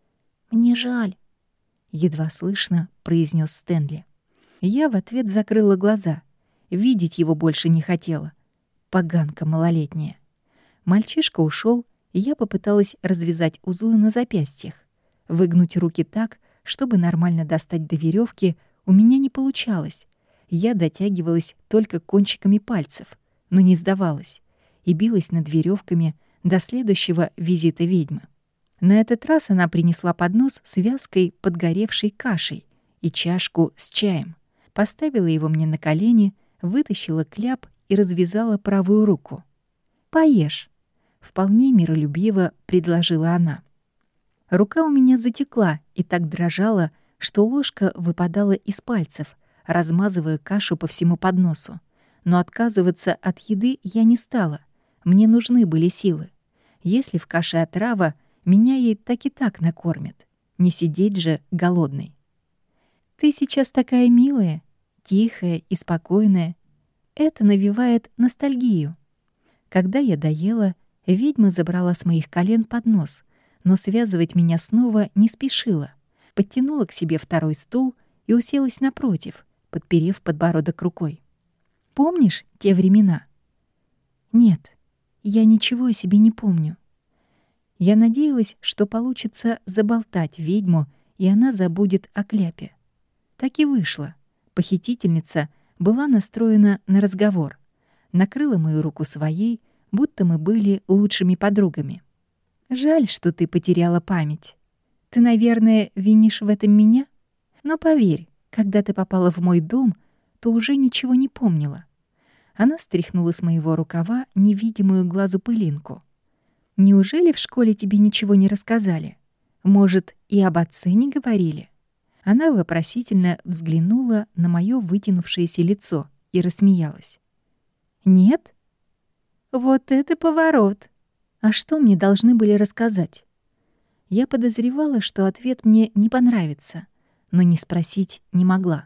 «Мне жаль», — едва слышно произнес Стэнли. Я в ответ закрыла глаза. Видеть его больше не хотела. Поганка малолетняя. Мальчишка ушел, и я попыталась развязать узлы на запястьях. Выгнуть руки так, чтобы нормально достать до веревки, у меня не получалось. Я дотягивалась только кончиками пальцев, но не сдавалась, и билась над веревками до следующего визита ведьмы. На этот раз она принесла поднос с вязкой подгоревшей кашей и чашку с чаем, поставила его мне на колени, вытащила кляп и развязала правую руку. «Поешь», — вполне миролюбиво предложила она. Рука у меня затекла и так дрожала, что ложка выпадала из пальцев, размазывая кашу по всему подносу. Но отказываться от еды я не стала. Мне нужны были силы. Если в каше отрава, меня ей так и так накормят. Не сидеть же голодной. «Ты сейчас такая милая, тихая и спокойная. Это навевает ностальгию». Когда я доела, ведьма забрала с моих колен поднос, но связывать меня снова не спешила. Подтянула к себе второй стул и уселась напротив, подперев подбородок рукой. «Помнишь те времена?» «Нет, я ничего о себе не помню». Я надеялась, что получится заболтать ведьму, и она забудет о кляпе. Так и вышло. Похитительница была настроена на разговор. Накрыла мою руку своей, будто мы были лучшими подругами. «Жаль, что ты потеряла память. Ты, наверное, винишь в этом меня? Но поверь, когда ты попала в мой дом, то уже ничего не помнила». Она стряхнула с моего рукава невидимую глазу пылинку. «Неужели в школе тебе ничего не рассказали? Может, и об отце не говорили?» Она вопросительно взглянула на моё вытянувшееся лицо и рассмеялась. «Нет? Вот это поворот! А что мне должны были рассказать?» Я подозревала, что ответ мне не понравится, но не спросить не могла.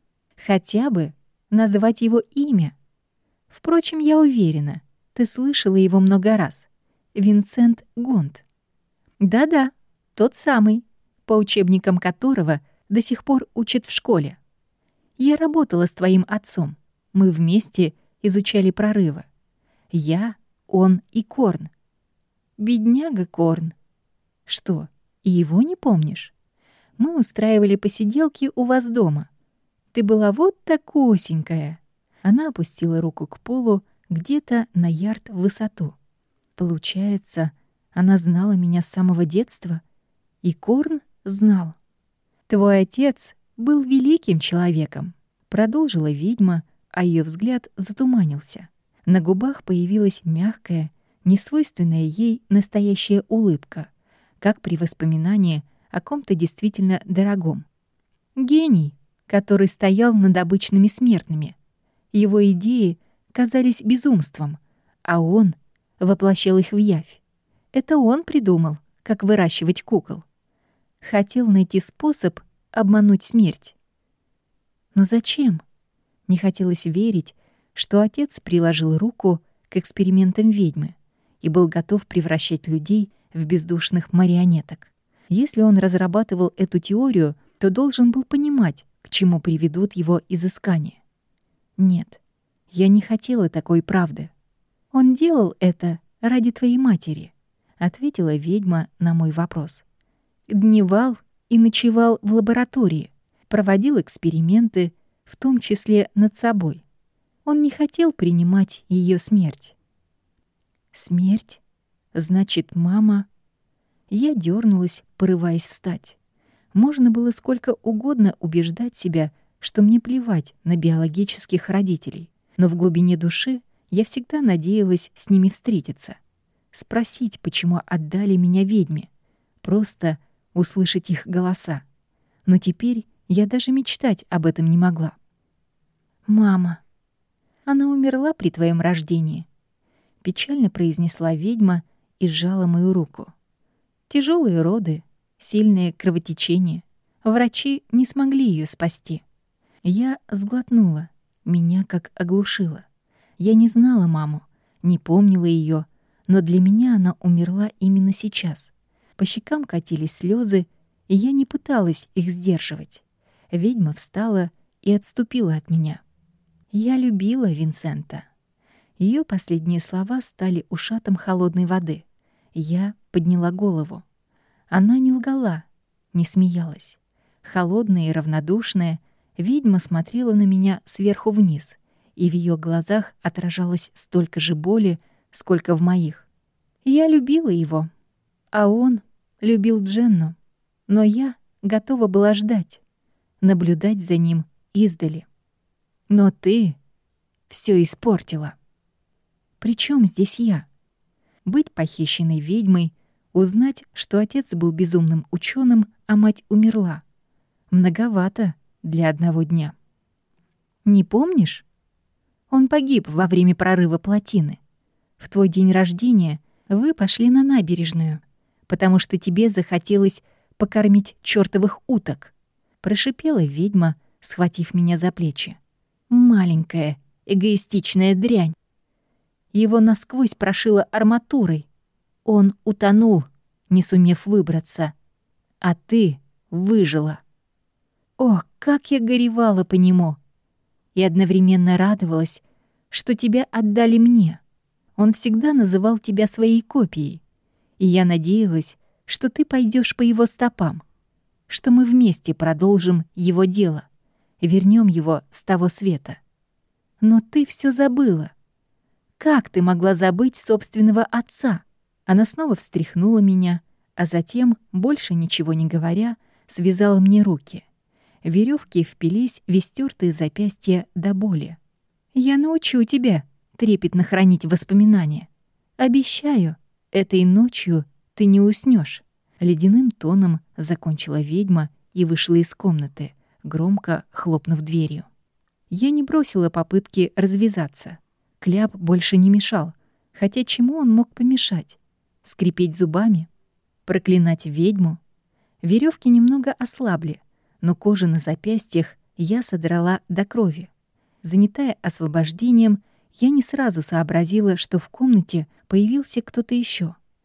Хотя бы назвать его имя. Впрочем, я уверена, ты слышала его много раз. Винсент Гонт. Да-да, тот самый, по учебникам которого до сих пор учат в школе. Я работала с твоим отцом. Мы вместе изучали прорывы. Я, он и Корн. Бедняга Корн. Что, и его не помнишь? Мы устраивали посиделки у вас дома. Ты была вот такусенькая. Она опустила руку к полу где-то на ярд в высоту. Получается, она знала меня с самого детства? И Корн знал. Твой отец был великим человеком, продолжила ведьма, а ее взгляд затуманился. На губах появилась мягкая, несвойственная ей настоящая улыбка, как при воспоминании о ком-то действительно дорогом. Гений, который стоял над обычными смертными. Его идеи казались безумством, а он воплощал их в явь. Это он придумал, как выращивать кукол. Хотел найти способ обмануть смерть. Но зачем? Не хотелось верить, что отец приложил руку к экспериментам ведьмы и был готов превращать людей в бездушных марионеток. Если он разрабатывал эту теорию, то должен был понимать, к чему приведут его изыскания. Нет, я не хотела такой правды. Он делал это ради твоей матери, ответила ведьма на мой вопрос. Дневал и ночевал в лаборатории, проводил эксперименты, в том числе над собой. Он не хотел принимать ее смерть. Смерть? Значит, мама... Я дернулась, порываясь встать. Можно было сколько угодно убеждать себя, что мне плевать на биологических родителей, но в глубине души я всегда надеялась с ними встретиться. Спросить, почему отдали меня ведьме. Просто услышать их голоса. Но теперь я даже мечтать об этом не могла. «Мама, она умерла при твоем рождении», — печально произнесла ведьма и сжала мою руку. Тяжелые роды, сильное кровотечение. Врачи не смогли ее спасти. Я сглотнула, меня как оглушило. Я не знала маму, не помнила ее, но для меня она умерла именно сейчас. По щекам катились слезы, и я не пыталась их сдерживать. Ведьма встала и отступила от меня. Я любила Винсента. Ее последние слова стали ушатом холодной воды. Я подняла голову. Она не лгала, не смеялась. Холодная и равнодушная, ведьма смотрела на меня сверху вниз, и в ее глазах отражалось столько же боли, сколько в моих. Я любила его, а он любил Дженну, но я готова была ждать, наблюдать за ним издали. Но ты все испортила. При чем здесь я? Быть похищенной ведьмой, узнать, что отец был безумным ученым, а мать умерла. Многовато для одного дня. Не помнишь? Он погиб во время прорыва плотины. В твой день рождения вы пошли на набережную, потому что тебе захотелось покормить чёртовых уток. Прошипела ведьма, схватив меня за плечи. Маленькая, эгоистичная дрянь. Его насквозь прошило арматурой. Он утонул, не сумев выбраться. А ты выжила. О, как я горевала по нему! И одновременно радовалась, что тебя отдали мне. Он всегда называл тебя своей копией. И я надеялась, что ты пойдешь по его стопам, что мы вместе продолжим его дело, вернем его с того света. Но ты все забыла. Как ты могла забыть собственного отца? Она снова встряхнула меня, а затем, больше ничего не говоря, связала мне руки. Веревки впились в истертые запястья до боли. «Я научу тебя трепетно хранить воспоминания. Обещаю, этой ночью ты не уснешь. Ледяным тоном закончила ведьма и вышла из комнаты, громко хлопнув дверью. Я не бросила попытки развязаться. Кляп больше не мешал, хотя чему он мог помешать? Скрипеть зубами? Проклинать ведьму? Веревки немного ослабли, но кожу на запястьях я содрала до крови. Занятая освобождением, я не сразу сообразила, что в комнате появился кто-то еще.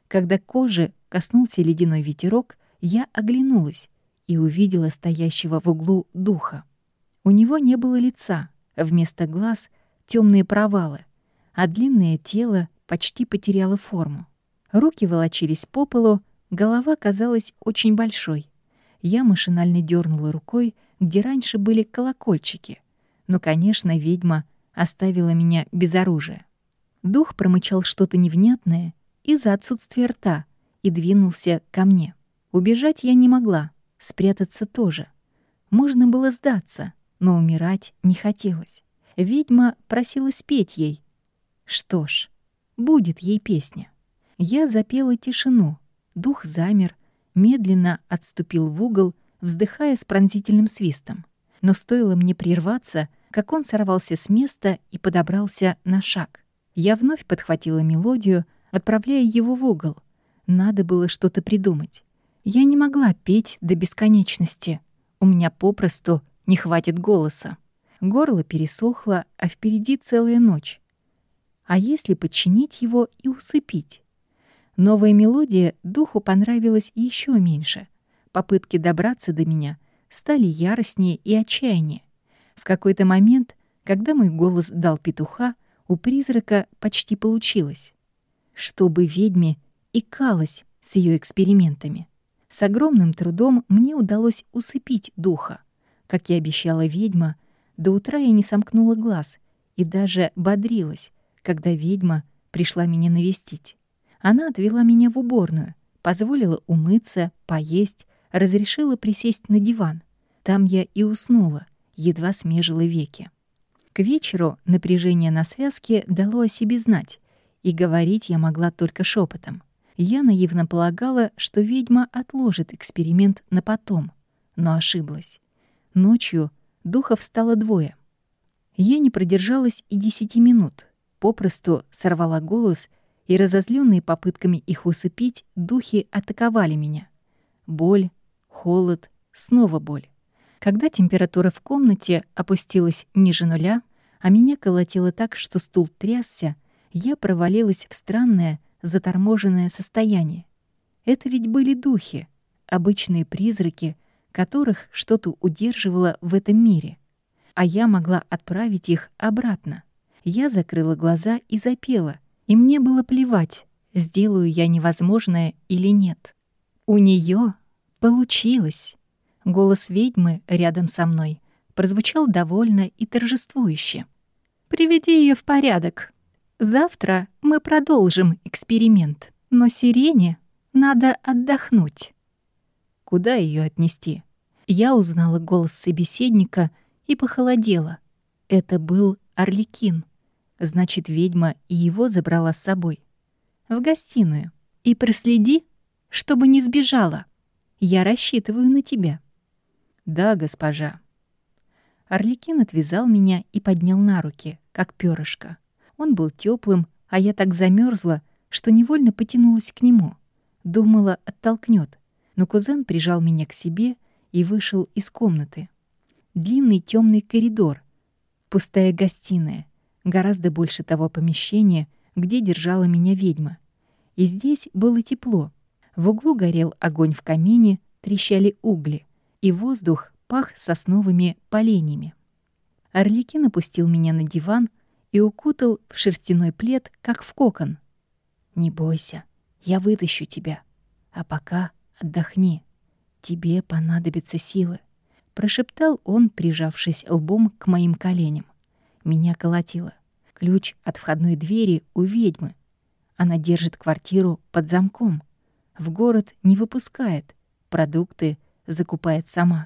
Когда кожи коснулся ледяной ветерок, я оглянулась и увидела стоящего в углу духа. У него не было лица, вместо глаз — темные провалы, а длинное тело почти потеряло форму. Руки волочились по полу, голова казалась очень большой. Я машинально дернула рукой, где раньше были колокольчики. Но, конечно, ведьма оставила меня без оружия. Дух промычал что-то невнятное из-за отсутствия рта и двинулся ко мне. Убежать я не могла, спрятаться тоже. Можно было сдаться, но умирать не хотелось. Ведьма просила спеть ей. Что ж, будет ей песня. Я запела тишину. Дух замер, медленно отступил в угол, вздыхая с пронзительным свистом. Но стоило мне прерваться, как он сорвался с места и подобрался на шаг. Я вновь подхватила мелодию, отправляя его в угол. Надо было что-то придумать. Я не могла петь до бесконечности. У меня попросту не хватит голоса. Горло пересохло, а впереди целая ночь. А если подчинить его и усыпить? Новая мелодия духу понравилась еще меньше. Попытки добраться до меня стали яростнее и отчаяннее. В какой-то момент, когда мой голос дал петуха, у призрака почти получилось. Чтобы ведьме икалось с ее экспериментами. С огромным трудом мне удалось усыпить духа. Как и обещала ведьма, до утра я не сомкнула глаз и даже бодрилась, когда ведьма пришла меня навестить. Она отвела меня в уборную, позволила умыться, поесть, разрешила присесть на диван. Там я и уснула, едва смежила веки. К вечеру напряжение на связке дало о себе знать, и говорить я могла только шепотом. Я наивно полагала, что ведьма отложит эксперимент на потом, но ошиблась. Ночью духов стало двое. Я не продержалась и десяти минут, попросту сорвала голос, и, разозлённые попытками их усыпить, духи атаковали меня. Боль, холод, снова боль. Когда температура в комнате опустилась ниже нуля, а меня колотило так, что стул трясся, я провалилась в странное, заторможенное состояние. Это ведь были духи, обычные призраки, которых что-то удерживало в этом мире. А я могла отправить их обратно. Я закрыла глаза и запела, и мне было плевать, сделаю я невозможное или нет. У неё получилось. Голос ведьмы рядом со мной прозвучал довольно и торжествующе. «Приведи её в порядок. Завтра мы продолжим эксперимент, но сирене надо отдохнуть». Куда её отнести? Я узнала голос собеседника и похолодела. Это был Арлекин. Значит, ведьма и его забрала с собой. В гостиную. И проследи, чтобы не сбежала. Я рассчитываю на тебя. Да, госпожа. Арлекин отвязал меня и поднял на руки, как пёрышко. Он был тёплым, а я так замёрзла, что невольно потянулась к нему. Думала, оттолкнёт, но кузен прижал меня к себе и вышел из комнаты. Длинный тёмный коридор, пустая гостиная, гораздо больше того помещения, где держала меня ведьма. И здесь было тепло. В углу горел огонь в камине, трещали угли, и воздух пах сосновыми поленьями. Арлекин опустил меня на диван и укутал в шерстяной плед, как в кокон. «Не бойся, я вытащу тебя. А пока отдохни. Тебе понадобятся силы», — прошептал он, прижавшись лбом к моим коленям. Меня колотило. Ключ от входной двери у ведьмы. Она держит квартиру под замком. В город не выпускает. Продукты закупает сама.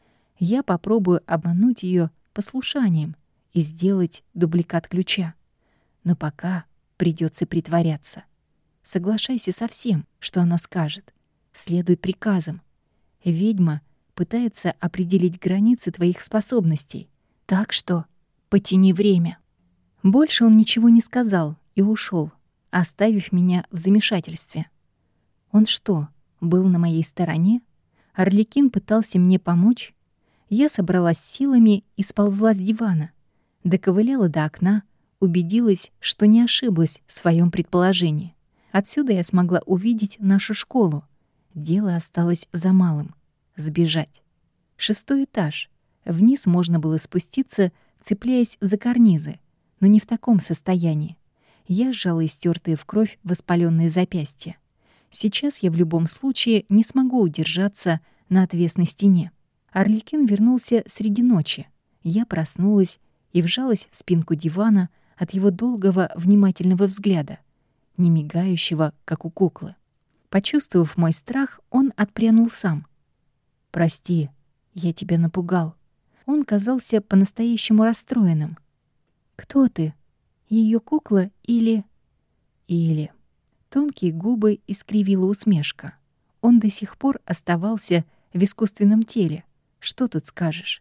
Я попробую обмануть её послушанием и сделать дубликат ключа. Но пока придётся притворяться. Соглашайся со всем, что она скажет. Следуй приказам. Ведьма пытается определить границы твоих способностей. Так что потяни время». Больше он ничего не сказал и ушёл, оставив меня в замешательстве. Он что, был на моей стороне? Арлекин пытался мне помочь? Я собралась силами и сползла с дивана. Доковыляла до окна, убедилась, что не ошиблась в своём предположении. Отсюда я смогла увидеть нашу школу. Дело осталось за малым — сбежать. Шестой этаж. Вниз можно было спуститься, цепляясь за карнизы, но не в таком состоянии. Я сжала истертые в кровь воспаленные запястья. Сейчас я в любом случае не смогу удержаться на отвесной стене. Арлекин вернулся среди ночи. Я проснулась и вжалась в спинку дивана от его долгого внимательного взгляда, не мигающего, как у куклы. Почувствовав мой страх, он отпрянул сам. «Прости, я тебя напугал». Он казался по-настоящему расстроенным. «Кто ты? Ее кукла или...» «Или...» Тонкие губы искривила усмешка. Он до сих пор оставался в искусственном теле. Что тут скажешь?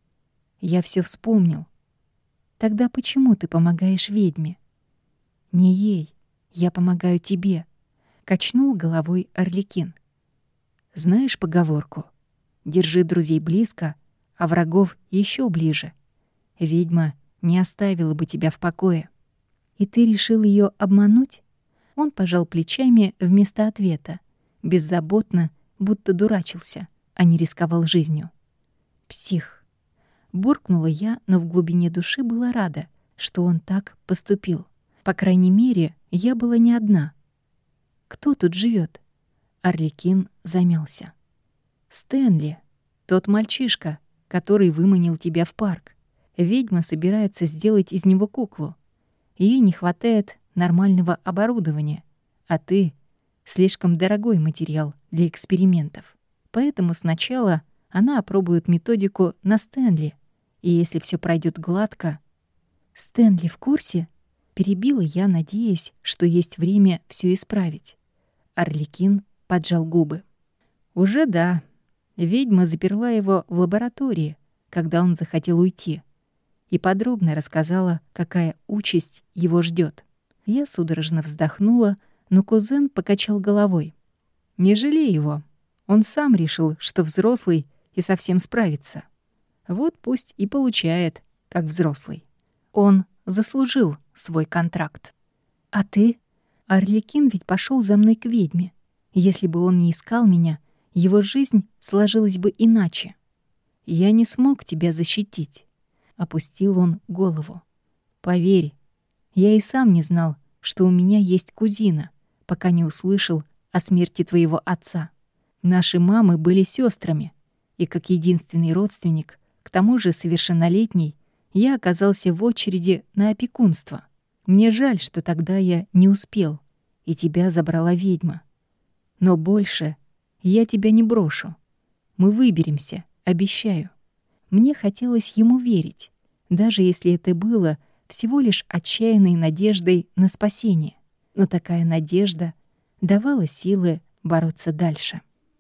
Я все вспомнил. Тогда почему ты помогаешь ведьме? Не ей, я помогаю тебе. Качнул головой Арлекин. Знаешь поговорку? Держи друзей близко, а врагов еще ближе. Ведьма не оставила бы тебя в покое. И ты решил ее обмануть? Он пожал плечами вместо ответа, беззаботно, будто дурачился, а не рисковал жизнью. Псих. Буркнула я, но в глубине души была рада, что он так поступил. По крайней мере, я была не одна. Кто тут живет? Арлекин замялся. Стэнли, тот мальчишка, который выманил тебя в парк. Ведьма собирается сделать из него куклу. Ей не хватает нормального оборудования, а ты — слишком дорогой материал для экспериментов. Поэтому сначала она опробует методику на Стэнли, и если все пройдет гладко... «Стэнли в курсе?» — перебила я, надеясь, что есть время все исправить. Арлекин поджал губы. «Уже да. Ведьма заперла его в лаборатории, когда он захотел уйти, и подробно рассказала, какая участь его ждет. Я судорожно вздохнула, но кузен покачал головой. «Не жалей его. Он сам решил, что взрослый и совсем справится. Вот пусть и получает, как взрослый. Он заслужил свой контракт. А ты? Арлекин ведь пошел за мной к ведьме. Если бы он не искал меня, его жизнь сложилась бы иначе. Я не смог тебя защитить». Опустил он голову. «Поверь, я и сам не знал, что у меня есть кузина, пока не услышал о смерти твоего отца. Наши мамы были сестрами, и как единственный родственник, к тому же совершеннолетний, я оказался в очереди на опекунство. Мне жаль, что тогда я не успел, и тебя забрала ведьма. Но больше я тебя не брошу. Мы выберемся, обещаю». Мне хотелось ему верить, даже если это было всего лишь отчаянной надеждой на спасение. Но такая надежда давала силы бороться дальше.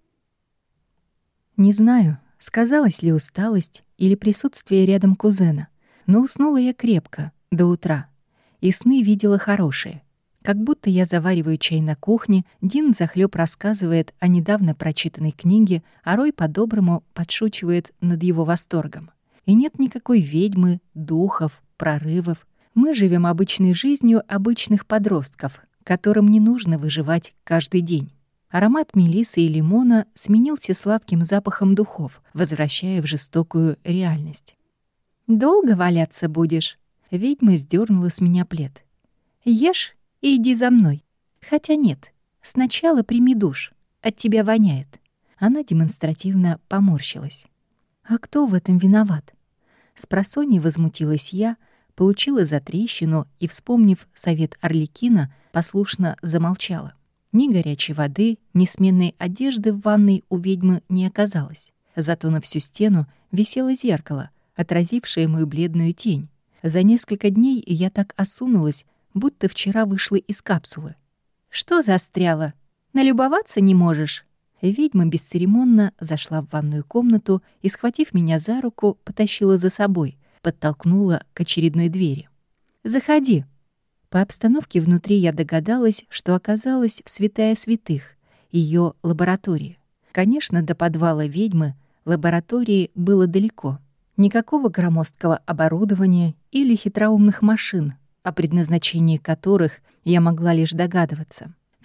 Не знаю, сказалась ли усталость или присутствие рядом кузена, но уснула я крепко, до утра, и сны видела хорошие. Как будто я завариваю чай на кухне, Дин взахлёб рассказывает о недавно прочитанной книге, а Рой по-доброму подшучивает над его восторгом. И нет никакой ведьмы, духов, прорывов. Мы живем обычной жизнью обычных подростков, которым не нужно выживать каждый день. Аромат мелисы и лимона сменился сладким запахом духов, возвращая в жестокую реальность. «Долго валяться будешь?» Ведьма сдернула с меня плед. «Ешь и иди за мной. Хотя нет, сначала прими душ. От тебя воняет». Она демонстративно поморщилась. «А кто в этом виноват?» Спросонья возмутилась я, получила затрещину и, вспомнив совет Арлекина, послушно замолчала. Ни горячей воды, ни сменной одежды в ванной у ведьмы не оказалось. Зато на всю стену висело зеркало, отразившее мою бледную тень. За несколько дней я так осунулась, будто вчера вышла из капсулы. «Что застряло? Налюбоваться не можешь?» Ведьма бесцеремонно зашла в ванную комнату и, схватив меня за руку, потащила за собой, подтолкнула к очередной двери. «Заходи». По обстановке внутри я догадалась, что оказалась в святая святых, ее лаборатории. Конечно, до подвала ведьмы лаборатории было далеко. Никакого громоздкого оборудования или хитроумных машин, о предназначении которых я могла лишь догадываться.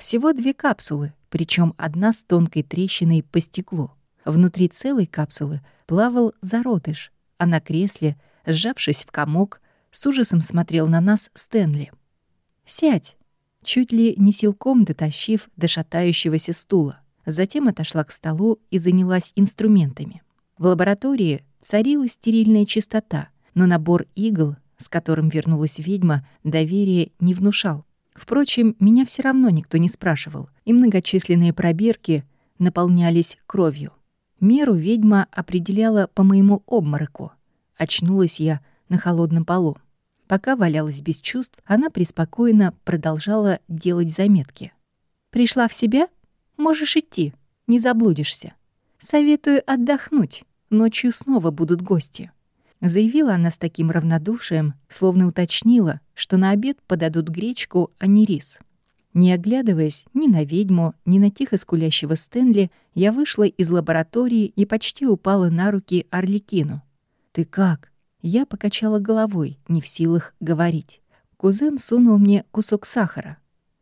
Всего две капсулы, причем одна с тонкой трещиной по стеклу. Внутри целой капсулы плавал зародыш, а на кресле, сжавшись в комок, с ужасом смотрел на нас Стэнли. «Сядь!» Чуть ли не силком дотащив до шатающегося стула. Затем отошла к столу и занялась инструментами. В лаборатории царила стерильная чистота, но набор игл, с которым вернулась ведьма, доверия не внушал. Впрочем, меня все равно никто не спрашивал, и многочисленные пробирки наполнялись кровью. Меру ведьма определяла по моему обмороку. Очнулась я на холодном полу. Пока валялась без чувств, она преспокойно продолжала делать заметки. «Пришла в себя? Можешь идти, не заблудишься. Советую отдохнуть, ночью снова будут гости». Заявила она с таким равнодушием, словно уточнила, что на обед подадут гречку, а не рис. Не оглядываясь ни на ведьму, ни на тихо скулящего Стэнли, я вышла из лаборатории и почти упала на руки Арлекину. «Ты как?» Я покачала головой, не в силах говорить. Кузен сунул мне кусок сахара.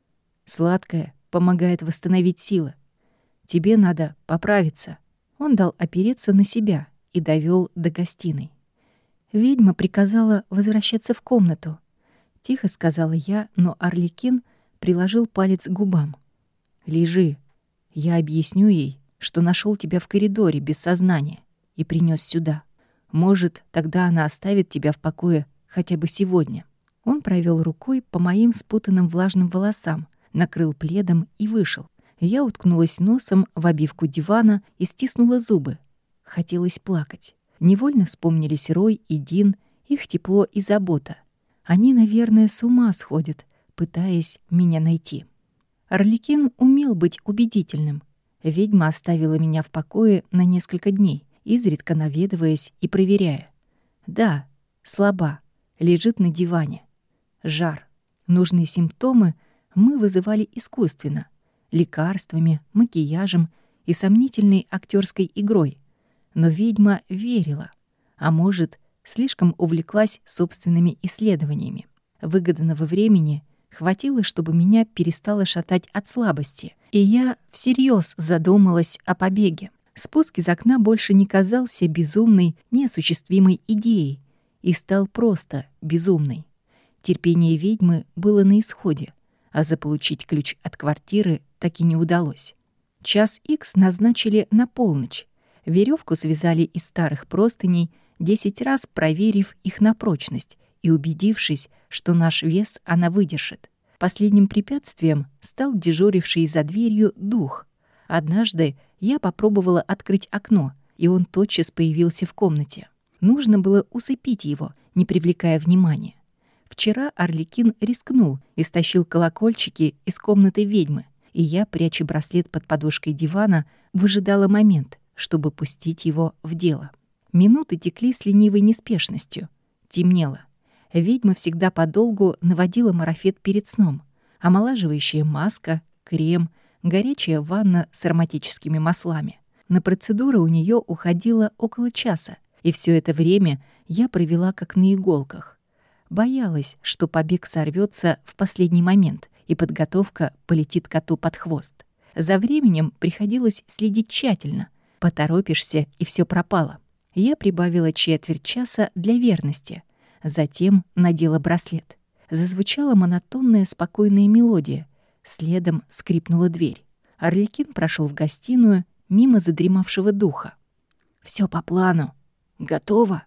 «Сладкое помогает восстановить силы. Тебе надо поправиться». Он дал опереться на себя и довёл до гостиной. Ведьма приказала возвращаться в комнату. Тихо сказала я, но Арлекин приложил палец к губам. «Лежи. Я объясню ей, что нашел тебя в коридоре без сознания и принес сюда. Может, тогда она оставит тебя в покое хотя бы сегодня». Он провел рукой по моим спутанным влажным волосам, накрыл пледом и вышел. Я уткнулась носом в обивку дивана и стиснула зубы. Хотелось плакать. Невольно вспомнились Рой и Дин, их тепло и забота. Они, наверное, с ума сходят, пытаясь меня найти. Арлекин умел быть убедительным. Ведьма оставила меня в покое на несколько дней, изредка наведываясь и проверяя. Да, слаба, лежит на диване. Жар. Нужные симптомы мы вызывали искусственно, лекарствами, макияжем и сомнительной актерской игрой. Но ведьма верила, а может, слишком увлеклась собственными исследованиями. Выгоданного времени хватило, чтобы меня перестало шатать от слабости, и я всерьез задумалась о побеге. Спуск из окна больше не казался безумной, неосуществимой идеей и стал просто безумной. Терпение ведьмы было на исходе, а заполучить ключ от квартиры так и не удалось. Час икс назначили на полночь. Веревку связали из старых простыней, десять раз проверив их на прочность и убедившись, что наш вес она выдержит. Последним препятствием стал дежуривший за дверью дух. Однажды я попробовала открыть окно, и он тотчас появился в комнате. Нужно было усыпить его, не привлекая внимания. Вчера Арлекин рискнул и стащил колокольчики из комнаты ведьмы, и я, пряча браслет под подушкой дивана, выжидала момент, чтобы пустить его в дело. Минуты текли с ленивой неспешностью. Темнело. Ведьма всегда подолгу наводила марафет перед сном. Омолаживающая маска, крем, горячая ванна с ароматическими маслами. На процедуры у нее уходило около часа, и все это время я провела как на иголках. Боялась, что побег сорвется в последний момент, и подготовка полетит коту под хвост. За временем приходилось следить тщательно. Поторопишься, и все пропало. Я прибавила четверть часа для верности. Затем надела браслет. Зазвучала монотонная спокойная мелодия. Следом скрипнула дверь. Арлекин прошел в гостиную мимо задремавшего духа. Все по плану. Готово.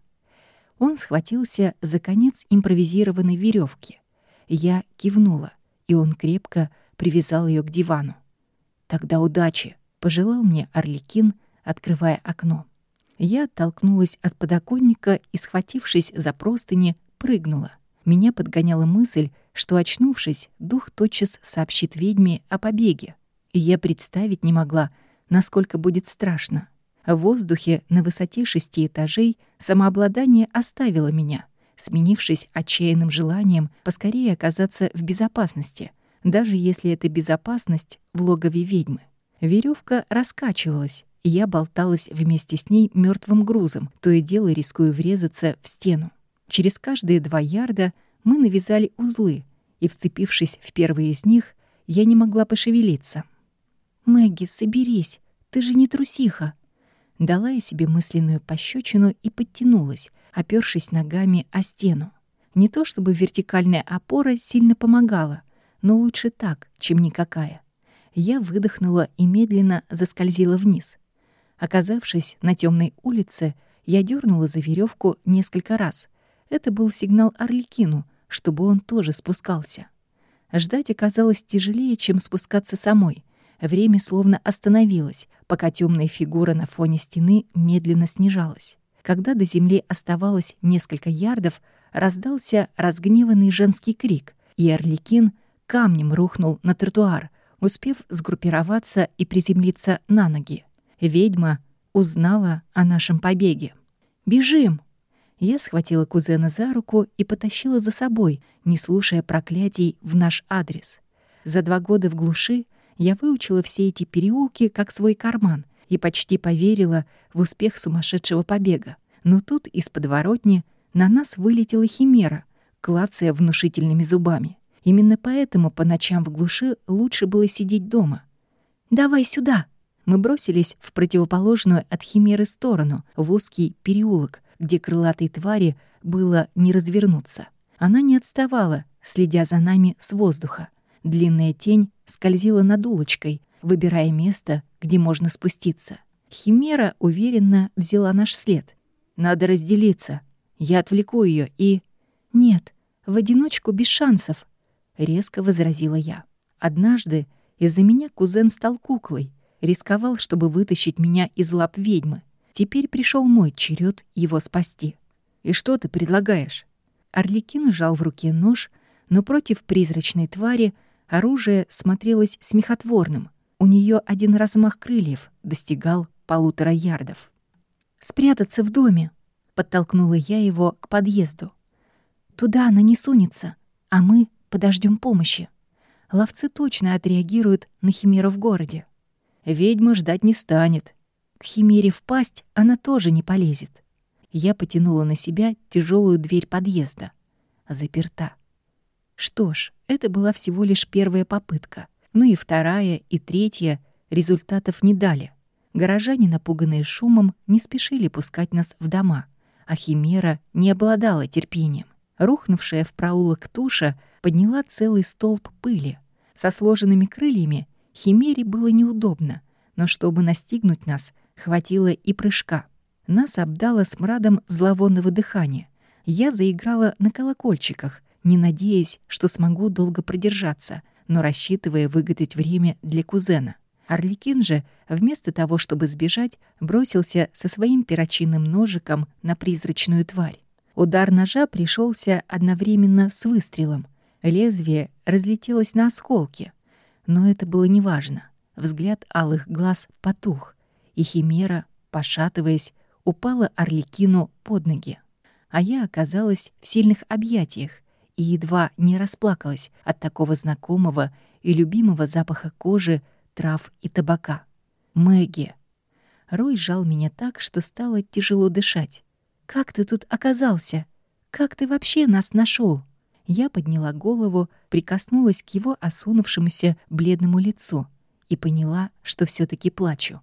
Он схватился за конец импровизированной веревки. Я кивнула, и он крепко привязал ее к дивану. «Тогда удачи», — пожелал мне Арлекин, открывая окно. Я оттолкнулась от подоконника и, схватившись за простыни, прыгнула. Меня подгоняла мысль, что, очнувшись, дух тотчас сообщит ведьме о побеге. И я представить не могла, насколько будет страшно. В воздухе на высоте шести этажей самообладание оставило меня, сменившись отчаянным желанием поскорее оказаться в безопасности, даже если эта безопасность в логове ведьмы. Веревка раскачивалась, и я болталась вместе с ней мертвым грузом, то и дело рискуя врезаться в стену. Через каждые два ярда мы навязали узлы, и, вцепившись в первый из них, я не могла пошевелиться. «Мэгги, соберись, ты же не трусиха!» Дала я себе мысленную пощечину и подтянулась, опёршись ногами о стену. Не то чтобы вертикальная опора сильно помогала, но лучше так, чем никакая. Я выдохнула и медленно заскользила вниз. Оказавшись на темной улице, я дернула за веревку несколько раз. Это был сигнал Арлекину, чтобы он тоже спускался. Ждать оказалось тяжелее, чем спускаться самой. Время словно остановилось, пока темная фигура на фоне стены медленно снижалась. Когда до земли оставалось несколько ярдов, раздался разгневанный женский крик, и Арлекин камнем рухнул на тротуар, успев сгруппироваться и приземлиться на ноги. Ведьма узнала о нашем побеге. «Бежим!» Я схватила кузена за руку и потащила за собой, не слушая проклятий в наш адрес. За два года в глуши я выучила все эти переулки как свой карман и почти поверила в успех сумасшедшего побега. Но тут из подворотни на нас вылетела химера, клацая внушительными зубами. Именно поэтому по ночам в глуши лучше было сидеть дома. «Давай сюда!» Мы бросились в противоположную от химеры сторону, в узкий переулок, где крылатой твари было не развернуться. Она не отставала, следя за нами с воздуха. Длинная тень скользила над улочкой, выбирая место, где можно спуститься. Химера уверенно взяла наш след. «Надо разделиться. Я отвлеку ее и...» «Нет, в одиночку без шансов», — резко возразила я. Однажды из-за меня кузен стал куклой, рисковал, чтобы вытащить меня из лап ведьмы. Теперь пришел мой черед его спасти. «И что ты предлагаешь?» Арлекин сжал в руке нож, но против призрачной твари оружие смотрелось смехотворным. У нее один размах крыльев достигал полутора ярдов. «Спрятаться в доме», — подтолкнула я его к подъезду. «Туда она не сунется, а мы подождем помощи. Ловцы точно отреагируют на химеру в городе». «Ведьма ждать не станет. К химере в пасть она тоже не полезет». Я потянула на себя тяжелую дверь подъезда. Заперта. Что ж, это была всего лишь первая попытка. Ну и вторая, и третья результатов не дали. Горожане, напуганные шумом, не спешили пускать нас в дома, а химера не обладала терпением. Рухнувшая в проулок туша подняла целый столб пыли. Со сложенными крыльями химере было неудобно, но чтобы настигнуть нас, хватило и прыжка. Нас обдало смрадом зловонного дыхания. Я заиграла на колокольчиках, не надеясь, что смогу долго продержаться, но рассчитывая выгадать время для кузена. Арлекин же, вместо того, чтобы сбежать, бросился со своим перочинным ножиком на призрачную тварь. Удар ножа пришелся одновременно с выстрелом. Лезвие разлетелось на осколки. Но это было неважно. Взгляд алых глаз потух, и химера, пошатываясь, упала Арлекину под ноги. А я оказалась в сильных объятиях и едва не расплакалась от такого знакомого и любимого запаха кожи, трав и табака. «Мэгги!» Рой сжал меня так, что стало тяжело дышать. «Как ты тут оказался? Как ты вообще нас нашел? Я подняла голову, прикоснулась к его осунувшемуся бледному лицу и поняла, что все таки плачу.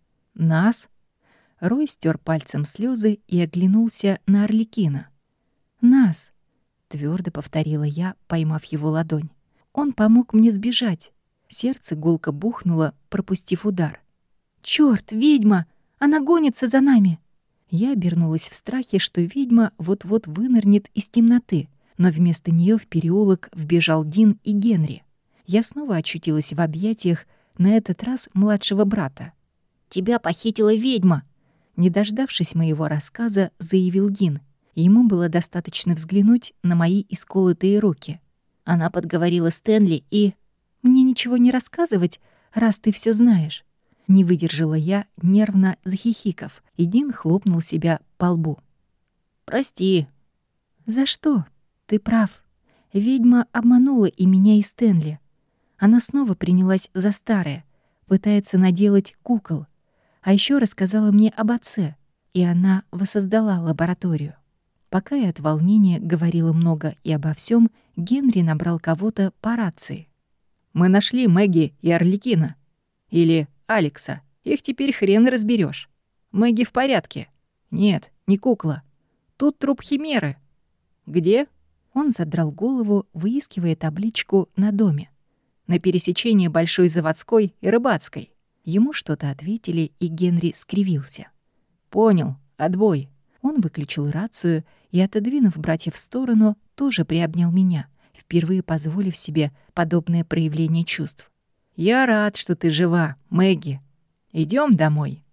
«Нас?» Рой стер пальцем слезы и оглянулся на Арлекина. «Нас!» — твердо повторила я, поймав его ладонь. «Он помог мне сбежать». Сердце гулко бухнуло, пропустив удар. «Чёрт, ведьма! Она гонится за нами!» Я обернулась в страхе, что ведьма вот-вот вынырнет из темноты, но вместо нее в переулок вбежал Дин и Генри. Я снова очутилась в объятиях, на этот раз младшего брата. «Тебя похитила ведьма!» Не дождавшись моего рассказа, заявил Дин. Ему было достаточно взглянуть на мои исколотые руки. Она подговорила Стэнли и... «Мне ничего не рассказывать, раз ты все знаешь». Не выдержала я, нервно захихикав, и Дин хлопнул себя по лбу. «Прости». «За что? Ты прав. Ведьма обманула и меня, и Стэнли. Она снова принялась за старое, пытается наделать кукол. А еще рассказала мне об отце, и она воссоздала лабораторию». Пока я от волнения говорила много и обо всем, Генри набрал кого-то по рации. Мы нашли Мэгги и Арлекина. Или Алекса. Их теперь хрен разберешь. Мэгги в порядке. Нет, не кукла. Тут труп химеры. Где? Он задрал голову, выискивая табличку на доме. На пересечении Большой Заводской и Рыбацкой. Ему что-то ответили, и Генри скривился. «Понял. Отбой». Он выключил рацию и, отодвинув братьев в сторону, тоже приобнял меня, впервые позволив себе подобное проявление чувств. «Я рад, что ты жива, Мэгги. Идём домой».